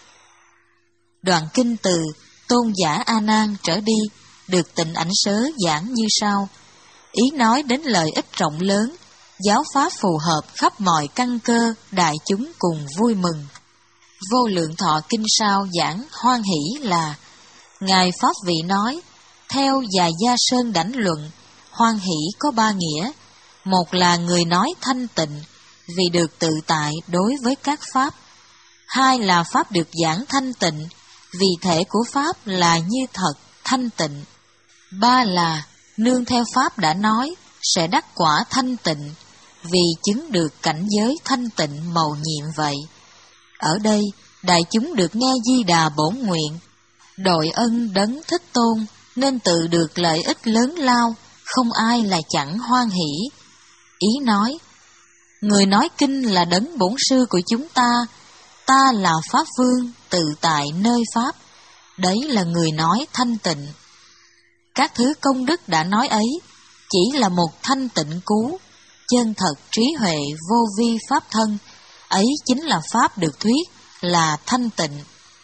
Đoạn kinh từ Tôn giả A Nan trở đi được Tịnh Ảnh Sớ giảng như sau. Ý nói đến lợi ích rộng lớn, giáo pháp phù hợp khắp mọi căn cơ, đại chúng cùng vui mừng. Vô Lượng Thọ Kinh Sao giảng hoan hỷ là: Ngài Pháp Vị nói, theo Già Gia Sơn đảnh luận, hoan hỷ có ba nghĩa. Một là người nói thanh tịnh, vì được tự tại đối với các pháp. Hai là pháp được giảng thanh tịnh, vì thể của pháp là như thật, thanh tịnh. Ba là nương theo pháp đã nói, sẽ đắc quả thanh tịnh, vì chứng được cảnh giới thanh tịnh mầu nhiệm vậy. Ở đây, đại chúng được nghe Di Đà bổn nguyện, đội ân đấng Thích Tôn, nên tự được lợi ích lớn lao, không ai là chẳng hoan hỷ. Ý nói, người nói kinh là đấng bổn sư của chúng ta, ta là Pháp Vương, tự tại nơi Pháp, đấy là người nói thanh tịnh. Các thứ công đức đã nói ấy, chỉ là một thanh tịnh cú, chân thật trí huệ vô vi Pháp thân, ấy chính là Pháp được thuyết là thanh tịnh.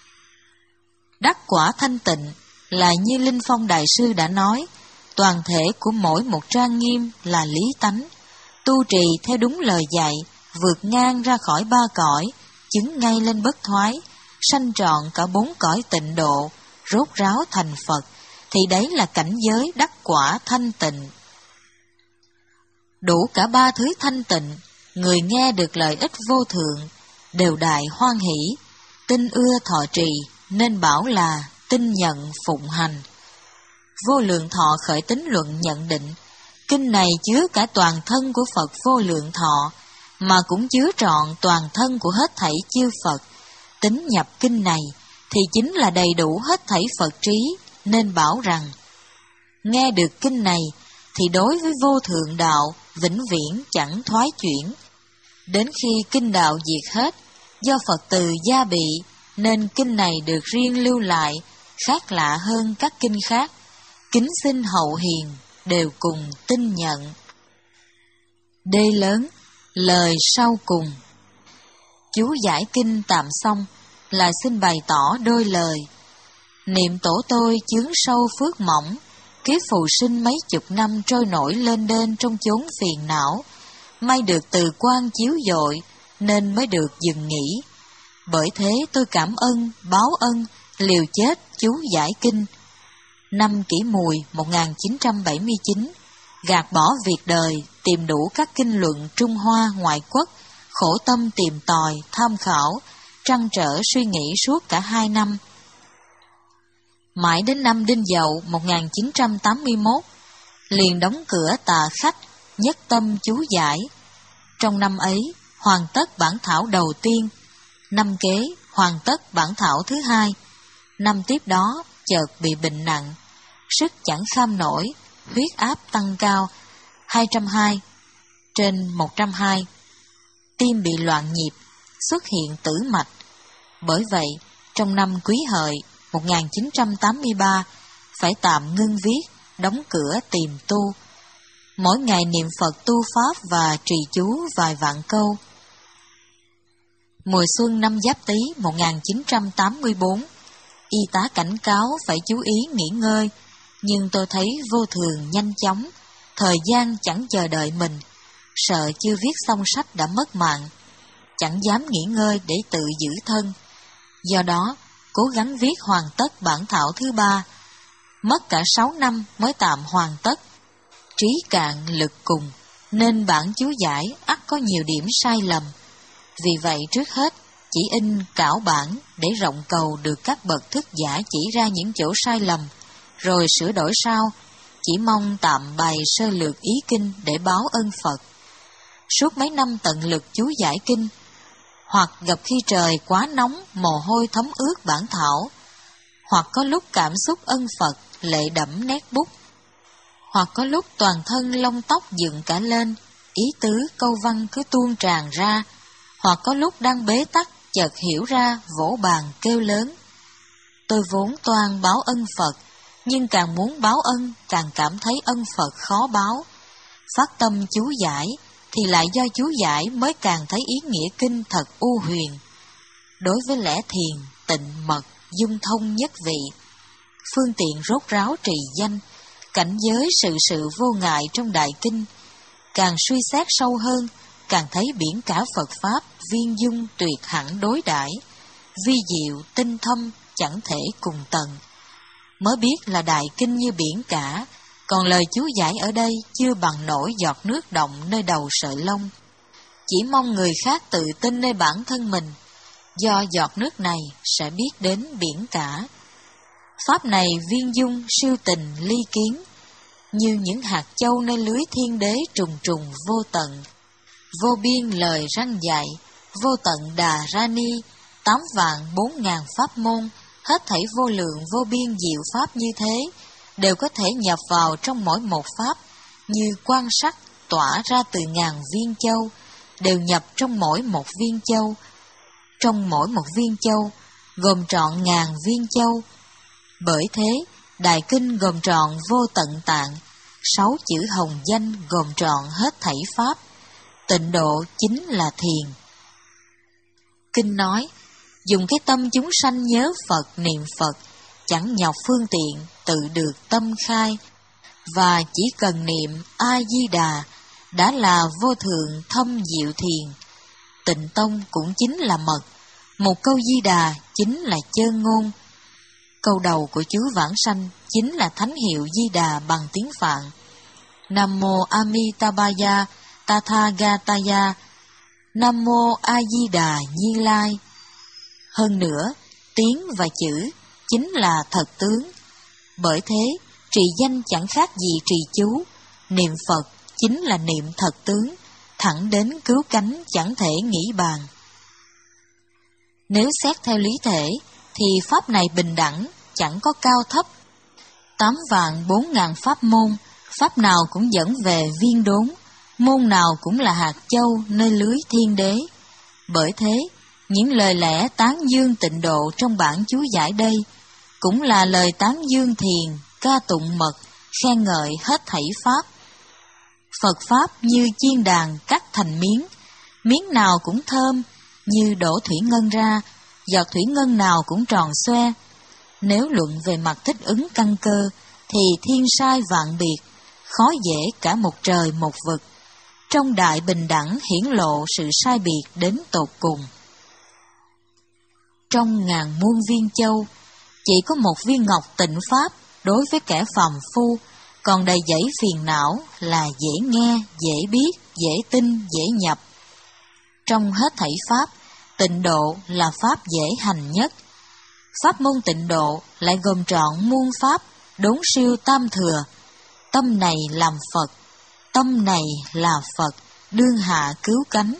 Đắc quả thanh tịnh là như Linh Phong Đại Sư đã nói, toàn thể của mỗi một trang nghiêm là lý tánh, tu trì theo đúng lời dạy, vượt ngang ra khỏi ba cõi, chứng ngay lên bất thoái, sanh trọn cả bốn cõi tịnh độ, rốt ráo thành Phật, thì đấy là cảnh giới đắc quả thanh tịnh. Đủ cả ba thứ thanh tịnh, người nghe được lợi ích vô thượng, đều đại hoan hỷ, tin ưa thọ trì, nên bảo là tin nhận phụng hành. Vô Lượng Thọ khởi tín luận nhận định, kinh này chứa cả toàn thân của Phật Vô Lượng Thọ, mà cũng chứa trọn toàn thân của hết thảy chư Phật. Tính nhập kinh này thì chính là đầy đủ hết thảy Phật trí, nên bảo rằng, nghe được kinh này thì đối với vô thượng đạo vĩnh viễn chẳng thoái chuyển. Đến khi kinh đạo diệt hết, do Phật từ gia bị, nên kinh này được riêng lưu lại, khác lạ hơn các kinh khác. Kính xin hậu hiền đều cùng tin nhận. Đê lớn, lời sau cùng. Chú giải kinh tạm xong, là xin bày tỏ đôi lời. Niệm tổ tôi chướng sâu phước mỏng, kiếp phù sinh mấy chục năm trôi nổi lên đên trong chốn phiền não, may được từ quang chiếu dội, nên mới được dừng nghỉ. Bởi thế tôi cảm ơn, báo ân, liều chết chú giải kinh. Năm Kỷ Mùi một nghìn chín trăm bảy mươi chín, gạt bỏ việc đời, tìm đủ các kinh luận Trung Hoa ngoại quốc, khổ tâm tìm tòi, tham khảo, trăn trở suy nghĩ suốt cả hai năm. Mãi đến năm Đinh Dậu một nghìn chín trăm tám mươi mốt, liền đóng cửa tà khách, nhất tâm chú giải. Trong năm ấy, hoàn tất bản thảo đầu tiên, năm kế hoàn tất bản thảo thứ hai. Năm tiếp đó chợt bị bệnh nặng, sức chẳng kham nổi, huyết áp tăng cao, hai trăm hai trên một trăm hai, tim bị loạn nhịp, xuất hiện tử mạch. Bởi vậy, trong năm Quý Hợi một nghìn chín trăm tám mươi ba, phải tạm ngưng viết, đóng cửa tìm tu. Mỗi ngày niệm Phật tu Pháp và trì chú vài vạn câu. Mùa xuân năm Giáp Tý một nghìn chín trăm tám mươi bốn, y tá cảnh cáo phải chú ý nghỉ ngơi, nhưng tôi thấy vô thường nhanh chóng, thời gian chẳng chờ đợi mình, sợ chưa viết xong sách đã mất mạng, chẳng dám nghỉ ngơi để tự giữ thân. Do đó, cố gắng viết hoàn tất bản thảo thứ ba, mất cả sáu năm mới tạm hoàn tất. Trí cạn lực cùng, nên bản chú giải ắt có nhiều điểm sai lầm. Vì vậy trước hết, chỉ in cảo bản để rộng cầu được các bậc thức giả chỉ ra những chỗ sai lầm, rồi sửa đổi sau, chỉ mong tạm bày sơ lược ý kinh để báo ơn Phật. Suốt mấy năm tận lực chú giải kinh, hoặc gặp khi trời quá nóng mồ hôi thấm ướt bản thảo, hoặc có lúc cảm xúc ân Phật lệ đẫm nét bút, hoặc có lúc toàn thân lông tóc dựng cả lên, ý tứ câu văn cứ tuôn tràn ra, hoặc có lúc đang bế tắc chợt hiểu ra vỗ bàn kêu lớn. Tôi vốn toan báo ân Phật, nhưng càng muốn báo ân càng cảm thấy ân Phật khó báo. Phát tâm chú giải thì lại do chú giải mới càng thấy ý nghĩa kinh thật u huyền. Đối với lẽ thiền, tịnh mật, dung thông nhất vị, phương tiện rốt ráo trì danh, cảnh giới sự sự vô ngại trong đại kinh, càng suy xét sâu hơn, càng thấy biển cả Phật Pháp viên dung tuyệt hẳn đối đãi, vi diệu tinh thâm chẳng thể cùng tận. Mới biết là đại kinh như biển cả, còn lời chú giải ở đây chưa bằng nổi giọt nước động nơi đầu sợi lông. Chỉ mong người khác tự tin nơi bản thân mình, do giọt nước này sẽ biết đến biển cả. Pháp này viên dung siêu tình ly kiến, như những hạt châu nơi lưới thiên đế trùng trùng vô tận. Vô biên lời răn dạy, vô tận đà ra ni, tám vạn bốn ngàn pháp môn, hết thảy vô lượng vô biên diệu pháp như thế, đều có thể nhập vào trong mỗi một pháp, như quan sắc tỏa ra từ ngàn viên châu, đều nhập trong mỗi một viên châu. Trong mỗi một viên châu, gồm trọn ngàn viên châu. Bởi thế, Đại Kinh gồm trọn vô tận tạng, sáu chữ hồng danh gồm trọn hết thảy pháp. Tịnh độ chính là thiền. Kinh nói, dùng cái tâm chúng sanh nhớ Phật niệm Phật, chẳng nhọc phương tiện, tự được tâm khai, và chỉ cần niệm A-di-đà đã là vô thượng thâm diệu thiền. Tịnh tông cũng chính là mật, một câu di đà chính là chơn ngôn. Câu đầu của chú Vãng Sanh chính là thánh hiệu di đà bằng tiếng Phạn. Nam mô Amitabhaya Tathagataya, Nam mô A Di Đà Như Lai. Hơn nữa, tiếng và chữ chính là thật tướng. Bởi thế, trì danh chẳng khác gì trì chú, niệm Phật chính là niệm thật tướng, thẳng đến cứu cánh chẳng thể nghĩ bàn. Nếu xét theo lý thể, thì pháp này bình đẳng, chẳng có cao thấp. Tám vạn bốn ngàn pháp môn, pháp nào cũng dẫn về viên đốn, môn nào cũng là hạt châu nơi lưới thiên đế. Bởi thế, những lời lẽ tán dương tịnh độ trong bản chú giải đây, cũng là lời tán dương thiền, ca tụng mật, khen ngợi hết thảy pháp. Phật Pháp như chiên đàn cắt thành miếng, miếng nào cũng thơm, như đổ thủy ngân ra, giọt thủy ngân nào cũng tròn xoe. Nếu luận về mặt thích ứng căn cơ, thì thiên sai vạn biệt, khó dễ cả một trời một vực. Trong đại bình đẳng hiển lộ sự sai biệt đến tột cùng. Trong ngàn muôn viên châu, chỉ có một viên ngọc tịnh pháp đối với kẻ phàm phu, còn đầy dẫy phiền não là dễ nghe, dễ biết, dễ tin, dễ nhập. Trong hết thảy pháp, Tịnh độ là pháp dễ hành nhất. Pháp môn tịnh độ lại gồm trọn muôn pháp, đốn siêu tam thừa. Tâm này làm Phật, tâm này là Phật, đương hạ cứu cánh.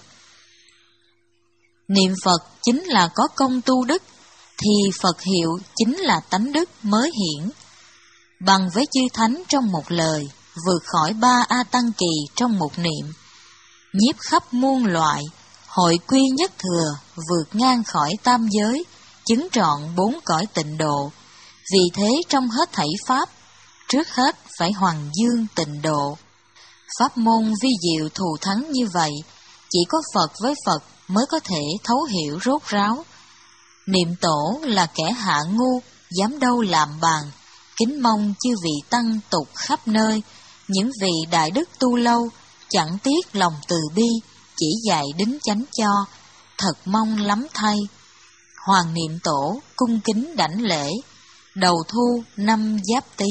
Niệm Phật chính là có công tu đức, thì Phật hiệu chính là tánh đức mới hiển. Bằng với chư thánh trong một lời, vượt khỏi ba A Tăng kỳ trong một niệm. Nhiếp khắp muôn loại, hội quy nhất thừa, vượt ngang khỏi tam giới, chứng trọn bốn cõi tịnh độ. Vì thế trong hết thảy pháp, trước hết phải hoằng dương tịnh độ. Pháp môn vi diệu thù thắng như vậy, chỉ có Phật với Phật mới có thể thấu hiểu rốt ráo. Niệm tổ là kẻ hạ ngu, dám đâu làm bàn. Kính mong chư vị tăng tục khắp nơi, những vị đại đức tu lâu, chẳng tiếc lòng từ bi, chỉ dạy đính chánh cho, thật mong lắm thay. Hoàng niệm tổ cung kính đảnh lễ, đầu thu năm Giáp Tý.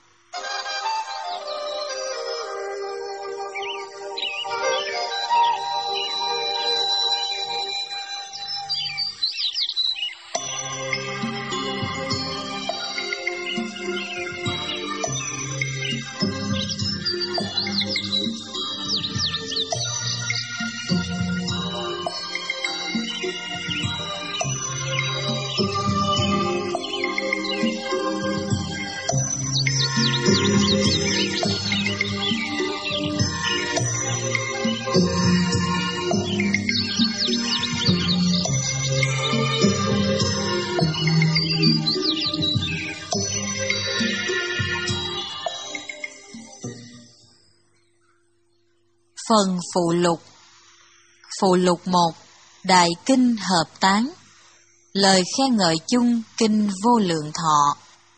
Phần phụ lục. Phụ lục một. Đại kinh hợp tán. Lời khen ngợi chung kinh vô lượng thọ.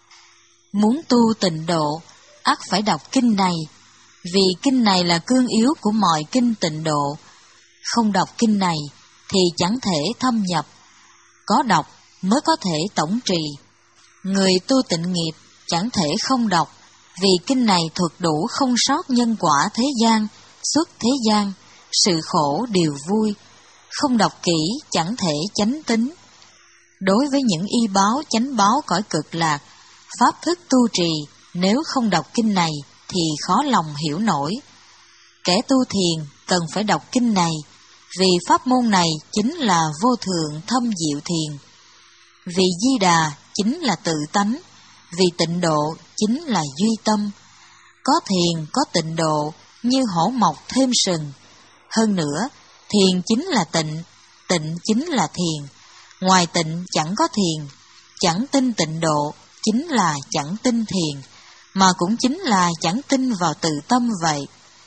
Muốn tu tịnh độ, ắt phải đọc kinh này, vì kinh này là cương yếu của mọi kinh tịnh độ. Không đọc kinh này thì chẳng thể thâm nhập, có đọc mới có thể tổng trì. Người tu tịnh nghiệp chẳng thể không đọc, vì kinh này thuật đủ không sót nhân quả thế gian, xuất thế gian, sự khổ đều vui. Không đọc kỹ chẳng thể chánh tín. Đối với những y báo chánh báo cõi cực lạc, pháp thức tu trì, nếu không đọc kinh này thì khó lòng hiểu nổi. Kẻ tu thiền cần phải đọc kinh này, vì pháp môn này chính là vô thượng thâm diệu thiền. Vì Di Đà chính là tự tánh, vì tịnh độ chính là duy tâm. Có thiền có tịnh độ, như hổ mọc thêm sừng. Hơn nữa, thiền chính là tịnh, tịnh chính là thiền. Ngoài tịnh chẳng có thiền, chẳng tin tịnh độ chính là chẳng tin thiền, mà cũng chính là chẳng tin vào tự tâm vậy.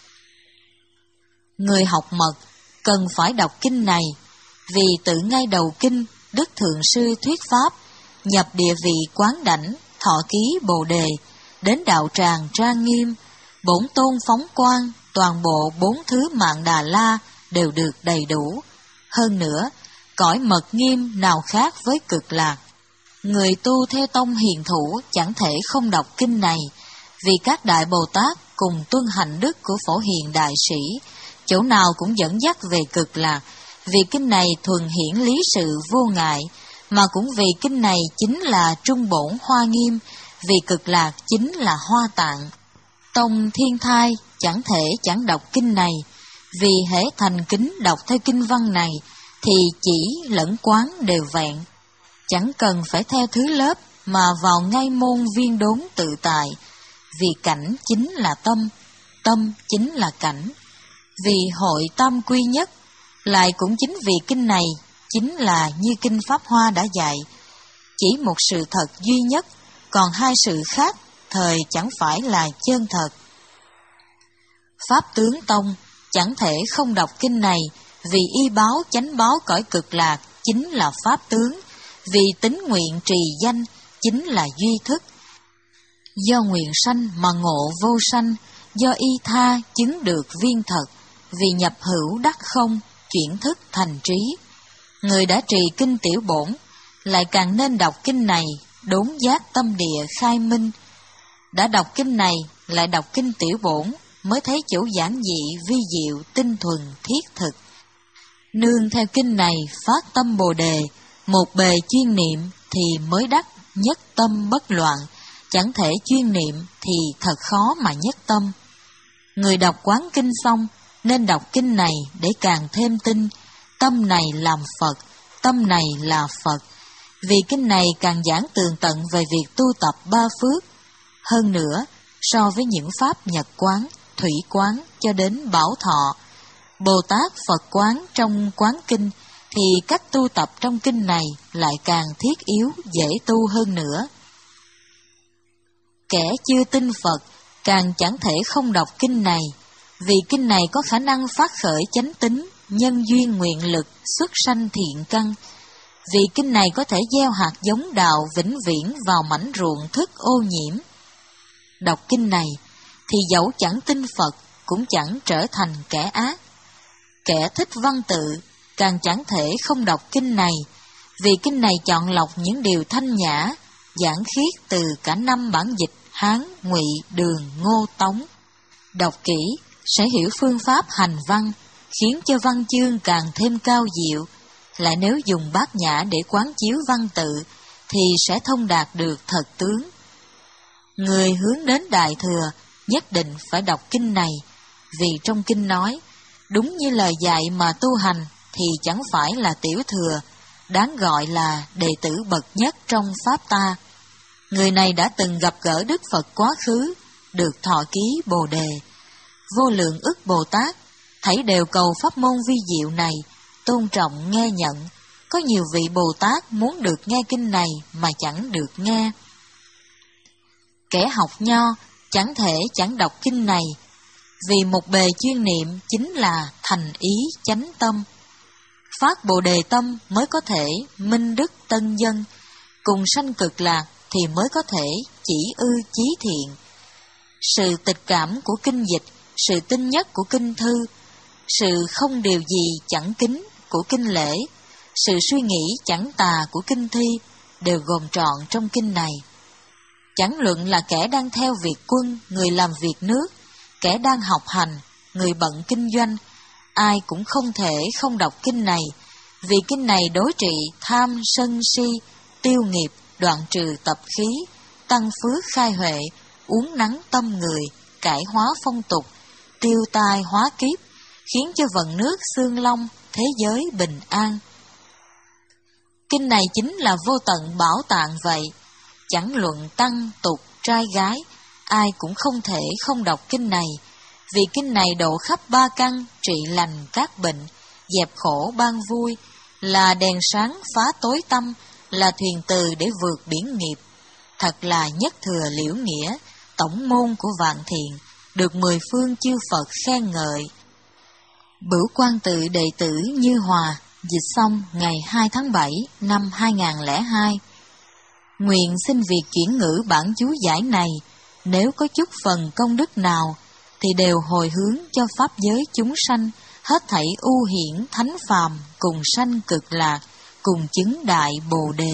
Người học mật cần phải đọc kinh này, vì từ ngay đầu kinh, Đức Thượng Sư thuyết pháp, nhập địa vị quán đảnh, thọ ký bồ đề, đến đạo tràng trang nghiêm, bổn tôn phóng quang, toàn bộ bốn thứ mạng Đà La đều được đầy đủ. Hơn nữa, cõi mật nghiêm nào khác với cực lạc. Người tu theo tông hiền thủ chẳng thể không đọc kinh này, vì các đại Bồ Tát cùng tuân hành đức của Phổ Hiền Đại Sĩ, chỗ nào cũng dẫn dắt về cực lạc. Vì kinh này thuần hiển lý sự vô ngại, mà cũng vì kinh này chính là trung bổn hoa nghiêm, vì cực lạc chính là hoa tạng. Tông Thiên Thai chẳng thể chẳng đọc kinh này, vì hễ thành kính đọc theo kinh văn này, thì chỉ lẫn quán đều vẹn. Chẳng cần phải theo thứ lớp, mà vào ngay môn viên đốn tự tại, vì cảnh chính là tâm, tâm chính là cảnh. Vì hội tam quy nhất, lại cũng chính vì kinh này chính là như kinh Pháp Hoa đã dạy, chỉ một sự thật duy nhất, còn hai sự khác thời chẳng phải là chân thật. Pháp tướng tông chẳng thể không đọc kinh này, vì y báo chánh báo cõi cực lạc chính là pháp tướng, vì tín nguyện trì danh chính là duy thức. Do nguyện sanh mà ngộ vô sanh, do y tha chứng được viên thật, vì nhập hữu đắc không, chuyển thức thành trí. Người đã trì kinh tiểu bổn, lại càng nên đọc kinh này, đốn giác tâm địa khai minh. Đã đọc kinh này, lại đọc kinh tiểu bổn, mới thấy chỗ giản dị, vi diệu, tinh thuần, thiết thực. Nương theo kinh này phát tâm Bồ đề, một bề chuyên niệm thì mới đắc nhất tâm bất loạn, chẳng thể chuyên niệm thì thật khó mà nhất tâm. Người đọc quán kinh xong nên đọc kinh này để càng thêm tin, tâm này làm Phật, tâm này là Phật. Vì kinh này càng giảng tường tận về việc tu tập ba phước. Hơn nữa, so với những pháp Nhật quán, Thủy quán cho đến Bảo Thọ, Bồ Tát Phật quán trong quán kinh, thì cách tu tập trong kinh này lại càng thiết yếu, dễ tu hơn nữa. Kẻ chưa tin Phật càng chẳng thể không đọc kinh này, vì kinh này có khả năng phát khởi chánh tín, nhân duyên nguyện lực, xuất sanh thiện căn. Vì kinh này có thể gieo hạt giống đạo vĩnh viễn vào mảnh ruộng thức ô nhiễm. Đọc kinh này thì dẫu chẳng tin Phật cũng chẳng trở thành kẻ ác. Kẻ thích văn tự càng chẳng thể không đọc kinh này, vì kinh này chọn lọc những điều thanh nhã, giảng khiết từ cả năm bản dịch Hán, Ngụy, Đường, Ngô, Tống. Đọc kỹ sẽ hiểu phương pháp hành văn, khiến cho văn chương càng thêm cao diệu. Lại nếu dùng bát nhã để quán chiếu văn tự thì sẽ thông đạt được thật tướng. Người hướng đến Đại Thừa nhất định phải đọc kinh này, vì trong kinh nói, đúng như lời dạy mà tu hành thì chẳng phải là tiểu thừa, đáng gọi là đệ tử bậc nhất trong Pháp ta. Người này đã từng gặp gỡ Đức Phật quá khứ, được thọ ký Bồ đề. Vô lượng ức Bồ Tát, thảy đều cầu pháp môn vi diệu này, tôn trọng nghe nhận. Có nhiều vị Bồ Tát muốn được nghe kinh này mà chẳng được nghe. Kẻ học nho chẳng thể chẳng đọc kinh này, vì một bề chuyên niệm chính là thành ý chánh tâm. Phát Bồ đề tâm mới có thể minh đức tân dân, cùng sanh cực lạc thì mới có thể chỉ ư chí thiện. Sự tịch cảm của kinh dịch, sự tinh nhất của kinh thư, sự không điều gì chẳng kính của kinh lễ, sự suy nghĩ chẳng tà của kinh thi đều gồm trọn trong kinh này. Chẳng luận là kẻ đang theo việc quân, người làm việc nước, kẻ đang học hành, người bận kinh doanh, ai cũng không thể không đọc kinh này, vì kinh này đối trị tham sân si, tiêu nghiệp, đoạn trừ tập khí, tăng phước khai huệ, uốn nắn tâm người, cải hóa phong tục, tiêu tai hóa kiếp, khiến cho vận nước xương long, thế giới bình an. Kinh này chính là vô tận bảo tạng vậy. Chẳng luận tăng, tục, trai gái, ai cũng không thể không đọc kinh này, vì kinh này độ khắp ba căn, trị lành các bệnh, dẹp khổ ban vui, là đèn sáng phá tối tăm, là thuyền từ để vượt biển nghiệp. Thật là nhất thừa liễu nghĩa, tổng môn của vạn thiện, được mười phương chư Phật khen ngợi. Bửu Quan Tự đệ tử Như Hòa, dịch xong ngày hai tháng bảy năm hai nghìn không trăm lẻ hai. Nguyện xin việc chuyển ngữ bản chú giải này, nếu có chút phần công đức nào, thì đều hồi hướng cho pháp giới chúng sanh, hết thảy ưu hiển thánh phàm, cùng sanh cực lạc, cùng chứng đại Bồ đề.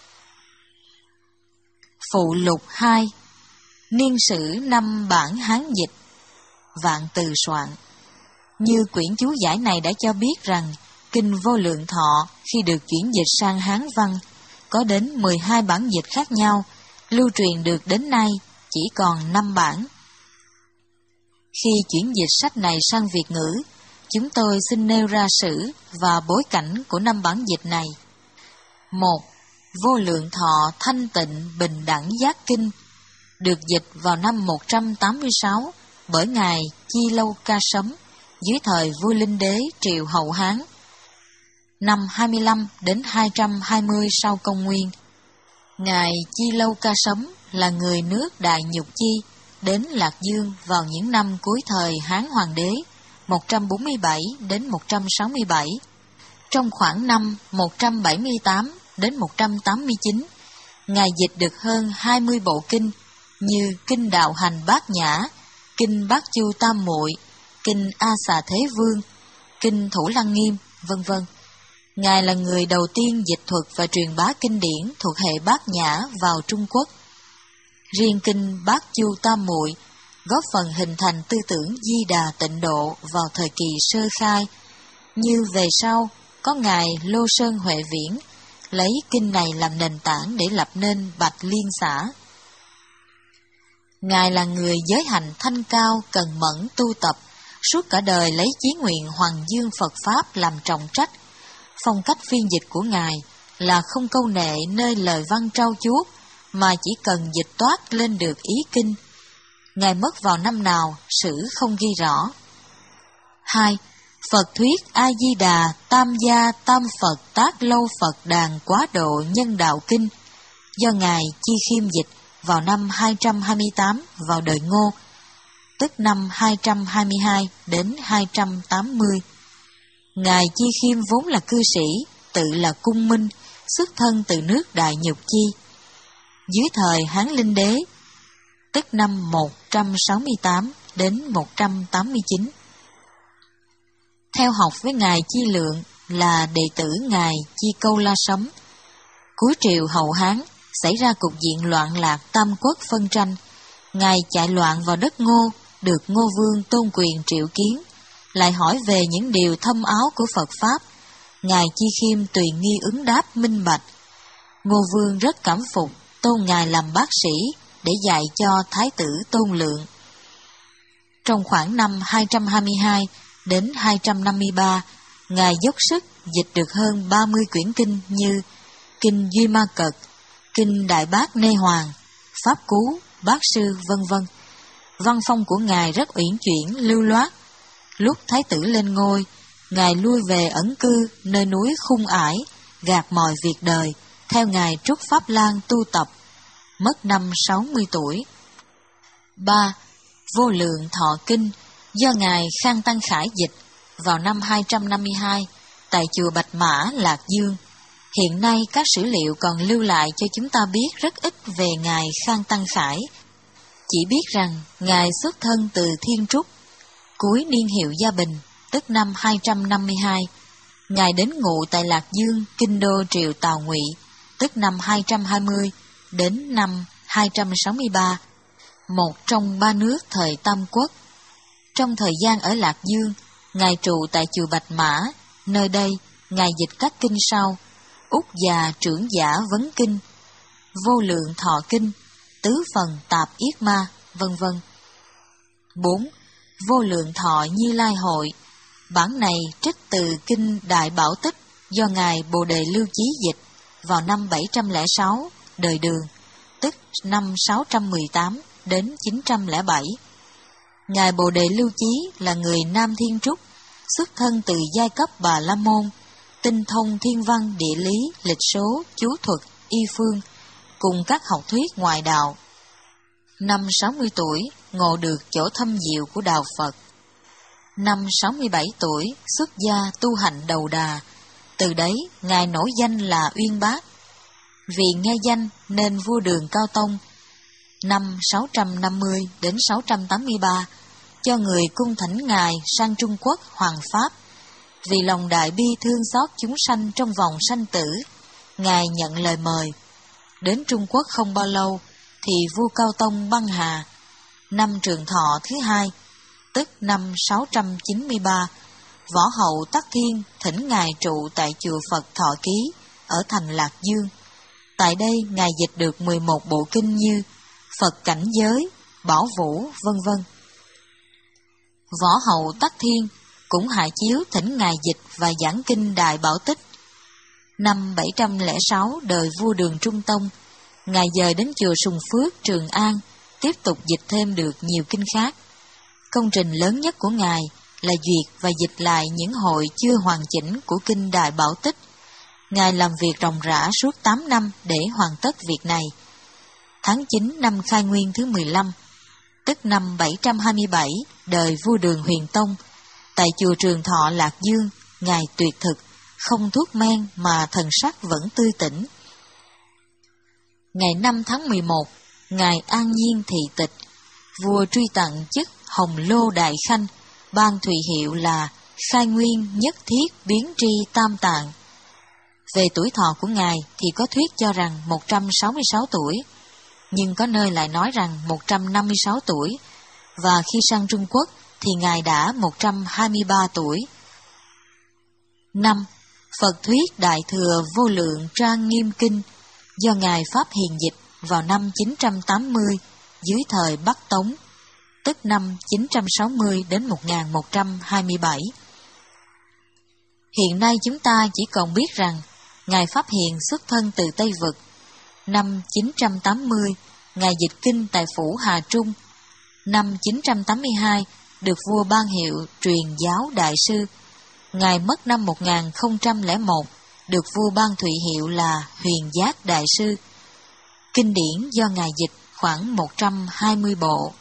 Phụ lục hai. Niên sử năm bản Hán dịch, Vạn Từ soạn. Như quyển chú giải này đã cho biết rằng, Kinh Vô Lượng Thọ khi được chuyển dịch sang Hán văn, có đến mười hai bản dịch khác nhau, lưu truyền được đến nay chỉ còn năm bản. Khi chuyển dịch sách này sang Việt ngữ, chúng tôi xin nêu ra sử và bối cảnh của năm bản dịch này. Một. Vô Lượng Thọ Thanh Tịnh Bình Đẳng Giác Kinh, được dịch vào năm một trăm tám mươi sáu bởi Ngài Chi Lâu Ca Sấm, dưới thời vua Linh Đế triều Hậu Hán, năm hai mươi lăm đến hai trăm hai mươi sau công nguyên. Ngài Chi Lâu Ca Sấm là người nước Đại Nhục Chi, đến Lạc Dương vào những năm cuối thời Hán Hoàng đế một trăm bốn mươi bảy đến một trăm sáu mươi bảy. Trong khoảng năm một trăm bảy mươi tám đến một trăm tám mươi chín, Ngài dịch được hơn hai mươi bộ kinh như Kinh Đạo Hành Bát Nhã, Kinh Bát Chu Tam Muội, Kinh A Xà Thế Vương, Kinh Thủ Lăng Nghiêm, vân vân. Ngài là người đầu tiên dịch thuật và truyền bá kinh điển thuộc hệ Bát Nhã vào Trung Quốc. Riêng Kinh Bát Chu Tam Muội góp phần hình thành tư tưởng Di Đà Tịnh Độ vào thời kỳ sơ khai, như về sau có Ngài Lô Sơn Huệ Viễn lấy kinh này làm nền tảng để lập nên Bạch Liên xã. Ngài là người giới hạnh thanh cao, cần mẫn tu tập, suốt cả đời lấy chí nguyện hoàng dương Phật Pháp làm trọng trách. Phong cách phiên dịch của Ngài là không câu nệ nơi lời văn trau chuốt, mà chỉ cần dịch toát lên được ý kinh. Ngài mất vào năm nào, sử không ghi rõ. Hai. Phật thuyết A-di-đà Tam gia Tam Phật Tác Lâu Phật Đàn Quá Độ Nhân Đạo Kinh, do Ngài Chi Khiêm dịch vào năm hai trăm hai mươi tám vào đời Ngô, tức năm hai trăm hai mươi hai đến hai trăm tám mươi. Ngài Chi Khiêm vốn là cư sĩ, tự là cung minh, xuất thân từ nước Đại Nhục Chi. Dưới thời Hán Linh Đế, tức năm một trăm sáu mươi tám đến một trăm tám mươi chín. Theo học với Ngài Chi Lượng là đệ tử Ngài Chi Câu La Sấm. Cuối triều Hậu Hán xảy ra cục diện loạn lạc tam quốc phân tranh. Ngài chạy loạn vào đất Ngô, được Ngô Vương tôn quyền triệu kiến, lại hỏi về những điều thâm áo của Phật Pháp. Ngài Chi Khiêm tùy nghi ứng đáp minh bạch. Ngô Vương rất cảm phục, tôn Ngài làm bác sĩ để dạy cho Thái tử Tôn Lượng. Trong khoảng năm hai trăm hai mươi hai đến hai trăm năm mươi ba, Ngài dốc sức dịch được hơn ba mươi quyển kinh như Kinh Duy Ma Cật, Kinh Đại Bác Nê Hoàng, Pháp Cú, Bát Sư, vân vân. Văn phong của Ngài rất uyển chuyển, lưu loát. Lúc Thái tử lên ngôi, Ngài lui về ẩn cư nơi núi Khung Ải, gạt mọi việc đời, theo Ngài Trúc Pháp Lan tu tập, mất năm sáu mươi tuổi. Ba. Vô Lượng Thọ Kinh, do Ngài Khang Tăng Khải dịch vào năm hai trăm năm mươi hai tại chùa Bạch Mã, Lạc Dương. Hiện nay các sử liệu còn lưu lại cho chúng ta biết rất ít về Ngài Khang Tăng Khải. Chỉ biết rằng Ngài xuất thân từ Thiên Trúc. Cuối niên hiệu Gia Bình, tức năm hai trăm năm mươi hai, Ngài đến ngụ tại Lạc Dương, kinh đô triều Tào Ngụy, tức năm hai trăm hai mươi đến năm hai trăm sáu mươi ba, một trong ba nước thời Tam Quốc. Trong thời gian ở Lạc Dương, Ngài trụ tại chùa Bạch Mã, nơi đây Ngài dịch các kinh sau: Úc Già Trưởng Giả Vấn Kinh, Vô Lượng Thọ Kinh, Tứ Phần Tạp Yết Ma, vân vân. Bốn. Vô Lượng Thọ Như Lai Hội, bản này trích từ Kinh Đại Bảo Tích do Ngài Bồ Đề Lưu Chí dịch vào năm bảy trăm lẻ sáu đời Đường, tức năm sáu trăm mười tám đến chín trăm lẻ bảy. Ngài Bồ Đề Lưu Chí là người Nam Thiên Trúc, xuất thân từ giai cấp Bà La Môn, tinh thông thiên văn, địa lý, lịch số, chú thuật, y phương, cùng các học thuyết ngoại đạo. Năm sáu mươi tuổi, ngộ được chỗ thâm diệu của đạo Phật. Năm sáu mươi bảy tuổi, xuất gia tu hành đầu đà. Từ đấy, Ngài nổi danh là Uyên Bác. Vì nghe danh nên vua Đường Cao Tông, năm sáu trăm năm mươi đến sáu trăm tám mươi ba, cho người cung thỉnh Ngài sang Trung Quốc Hoàng Pháp. Vì lòng đại bi thương xót chúng sanh trong vòng sanh tử, Ngài nhận lời mời. Đến Trung Quốc không bao lâu, thì vua Cao Tông băng hà. Năm Trường Thọ thứ hai, tức năm sáu trăm chín mươi ba, Võ Hậu Tắc Thiên thỉnh Ngài trụ tại chùa Phật Thọ Ký ở thành Lạc Dương. Tại đây Ngài dịch được mười một bộ kinh như Phật Cảnh Giới, Bảo Vũ, vân vân. Võ Hậu Tắc Thiên cũng hạ chiếu thỉnh Ngài dịch và giảng kinh Đại Bảo Tích. Năm bảy trăm lẻ sáu đời vua Đường Trung Tông, Ngài dời đến chùa Sùng Phước, Trường An, tiếp tục dịch thêm được nhiều kinh khác. Công trình lớn nhất của Ngài là duyệt và dịch lại những hội chưa hoàn chỉnh của kinh Đại Bảo Tích. Ngài làm việc ròng rã suốt tám năm để hoàn tất việc này. Tháng chín năm Khai Nguyên thứ mười lăm, tức năm bảy trăm hai mươi bảy đời vua Đường Huyền Tông, tại chùa Trường Thọ Lạc Dương, Ngài tuyệt thực, không thuốc men mà thần sắc vẫn tươi tỉnh. Ngày năm tháng mười một, Ngài an nhiên thị tịch, vua truy tặng chức Hồng Lô Đại Khanh, ban thùy hiệu là Khai Nguyên Nhất Thiết Biến Tri Tam Tạng. Về tuổi thọ của Ngài thì có thuyết cho rằng một trăm sáu mươi sáu tuổi, nhưng có nơi lại nói rằng một trăm năm mươi sáu tuổi, và khi sang Trung Quốc thì Ngài đã một trăm hai mươi ba tuổi. năm. Phật thuyết Đại Thừa Vô Lượng Trang Nghiêm Kinh do Ngài Pháp Hiền dịch vào năm chín trăm tám mươi dưới thời Bắc Tống, tức năm chín trăm sáu mươi đến một nghìn một trăm hai mươi bảy. Hiện nay chúng ta chỉ còn biết rằng Ngài Pháp Hiền xuất thân từ Tây Vực. Năm chín trăm tám mươi, Ngài dịch kinh tại phủ Hà Trung. Năm chín trăm tám mươi hai, được vua ban hiệu truyền giáo đại sư. Ngài mất năm một nghìn không trăm lẻ một, được vua ban thụy hiệu là Huyền Giác Đại Sư. Kinh điển do Ngài dịch khoảng một trăm hai mươi bộ.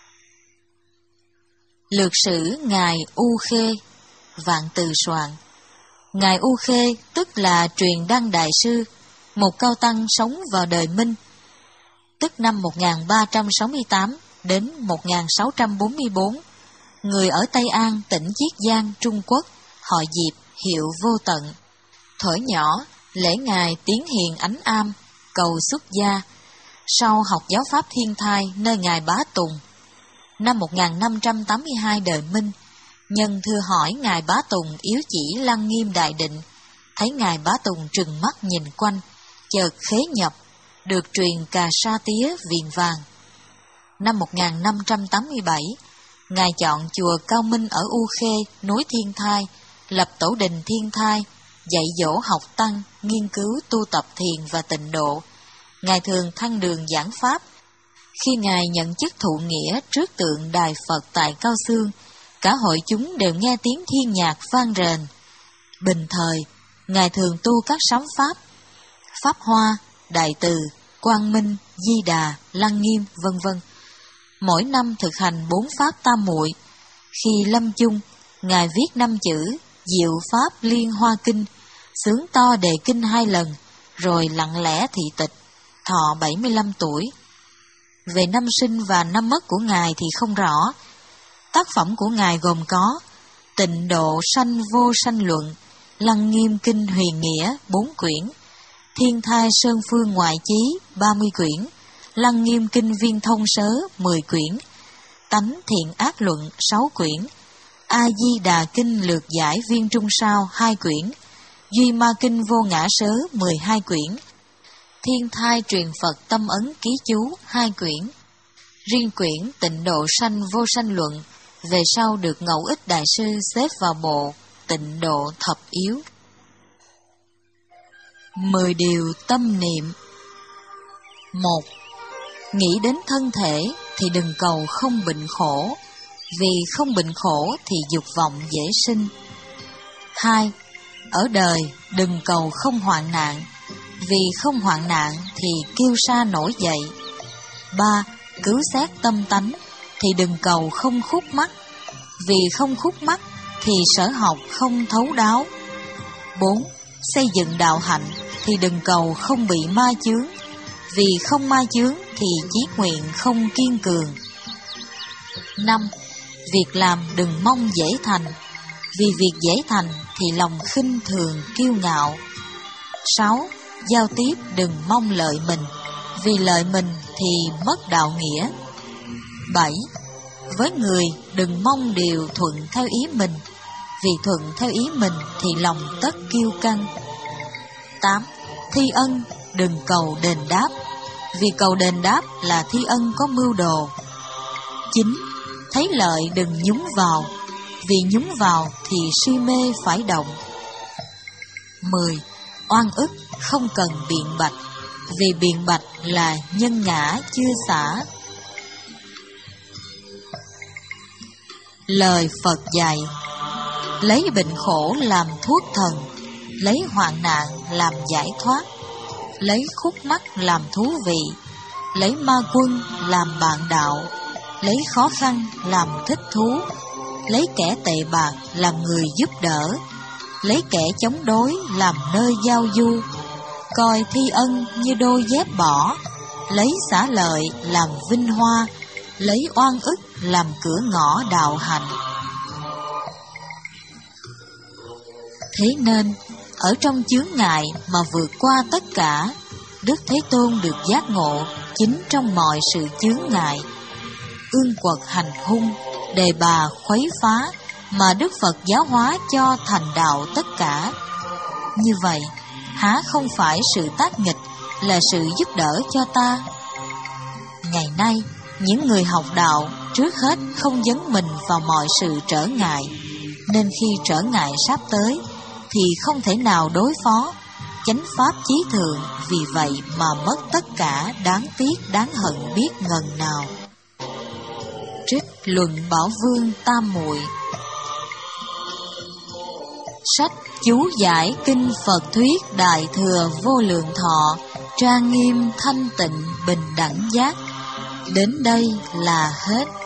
Lược sử Ngài U Khê, Vạn Từ soạn. Ngài U Khê tức là Truyền Đăng Đại Sư, một cao tăng sống vào đời Minh, tức năm một nghìn ba trăm sáu mươi tám đến một nghìn sáu trăm bốn mươi bốn, người ở Tây An, tỉnh Chiết Giang, Trung Quốc, họ Diệp, hiệu Vô Tận. Thuở nhỏ, lễ Ngài tiến hiền ánh am, cầu xuất gia, sau học giáo pháp Thiên Thai nơi Ngài Bá Tùng. Năm một nghìn năm trăm tám mươi hai đời Minh, nhân thưa hỏi Ngài Bá Tùng yếu chỉ Lăng Nghiêm Đại Định, thấy Ngài Bá Tùng trừng mắt nhìn quanh, chợt khế nhập, được truyền cà sa tía viền vàng. Năm một nghìn năm trăm tám mươi bảy, Ngài chọn chùa Cao Minh ở U Khê, núi Thiên Thai, lập tổ đình Thiên Thai, dạy dỗ học tăng, nghiên cứu tu tập thiền và tịnh độ. Ngài thường thăng đường giảng pháp. Khi Ngài nhận chức thụ nghĩa trước tượng đài Phật tại Cao Xương, cả hội chúng đều nghe tiếng thiên nhạc vang rền. Bình thời, Ngài thường tu các sám pháp, Pháp Hoa, Đại Từ, Quang Minh, Di Đà, Lăng Nghiêm, vân vân. Mỗi năm thực hành bốn pháp tam muội. Khi lâm chung, Ngài viết năm chữ Diệu Pháp Liên Hoa Kinh, xướng to đề kinh hai lần, rồi lặng lẽ thị tịch, thọ bảy mươi lăm tuổi. Về năm sinh và năm mất của Ngài thì không rõ. Tác phẩm của Ngài gồm có Tịnh Độ Sanh Vô Sanh Luận, Lăng Nghiêm Kinh Huyền Nghĩa bốn quyển, Thiên Thai Sơn Phương Ngoại Chí ba mươi quyển, Lăng Nghiêm Kinh Viên Thông Sớ mười quyển, Tánh Thiện Ác Luận sáu quyển, A Di Đà Kinh Lược Giải Viên Trung Sao hai quyển, Duy Ma Kinh Vô Ngã Sớ mười hai quyển, Thiên Thai Truyền Phật Tâm Ấn Ký Chú hai quyển. Riêng quyển Tịnh Độ Sanh Vô Sanh Luận về sau được Ngẫu Ích Đại Sư xếp vào bộ Tịnh Độ Thập Yếu. Mười điều tâm niệm. Một. Nghĩ đến thân thể thì đừng cầu không bệnh khổ, vì không bệnh khổ thì dục vọng dễ sinh. Hai. Ở đời đừng cầu không hoạn nạn, vì không hoạn nạn thì kiêu sa nổi dậy. Ba. Cứu xét tâm tánh thì đừng cầu không khúc mắc, vì không khúc mắc thì sở học không thấu đáo. Bốn. Xây dựng đạo hạnh thì đừng cầu không bị ma chướng, vì không ma chướng thì chí nguyện không kiên cường. Năm. Việc làm đừng mong dễ thành, vì việc dễ thành thì lòng khinh thường kiêu ngạo. Sáu. Giao tiếp đừng mong lợi mình, vì lợi mình thì mất đạo nghĩa. Bảy. Với người đừng mong điều thuận theo ý mình, vì thuận theo ý mình thì lòng tất kiêu căng. Tám. Thi ân đừng cầu đền đáp, vì cầu đền đáp là thi ân có mưu đồ. Chín. Thấy lợi đừng nhúng vào, vì nhúng vào thì si mê phải động. Mười. Oan ức không cần biện bạch, vì biện bạch là nhân ngã chưa xả. Lời Phật dạy: lấy bệnh khổ làm thuốc thần, lấy hoạn nạn làm giải thoát, lấy khúc mắc làm thú vị, lấy ma quân làm bạn đạo, lấy khó khăn làm thích thú, lấy kẻ tệ bạc làm người giúp đỡ, lấy kẻ chống đối làm nơi giao du, coi thi ân như đôi dép bỏ, lấy xả lợi làm vinh hoa, lấy oan ức làm cửa ngõ đạo hạnh. Thế nên, ở trong chướng ngại mà vượt qua tất cả, Đức Thế Tôn được giác ngộ chính trong mọi sự chướng ngại. Ương quật hành hung, đề bà khuấy phá, mà Đức Phật giáo hóa cho thành đạo tất cả. Như vậy, há không phải sự tác nghịch là sự giúp đỡ cho ta? Ngày nay, những người học đạo trước hết không dấn mình vào mọi sự trở ngại, nên khi trở ngại sắp tới thì không thể nào đối phó. Chánh pháp chí thượng vì vậy mà mất tất cả, đáng tiếc đáng hận biết ngần nào. Trích Luận Bảo Vương Tam Muội. Sách chú giải kinh Phật thuyết Đại Thừa Vô Lượng Thọ, trang nghiêm thanh tịnh bình đẳng giác. Đến đây là hết.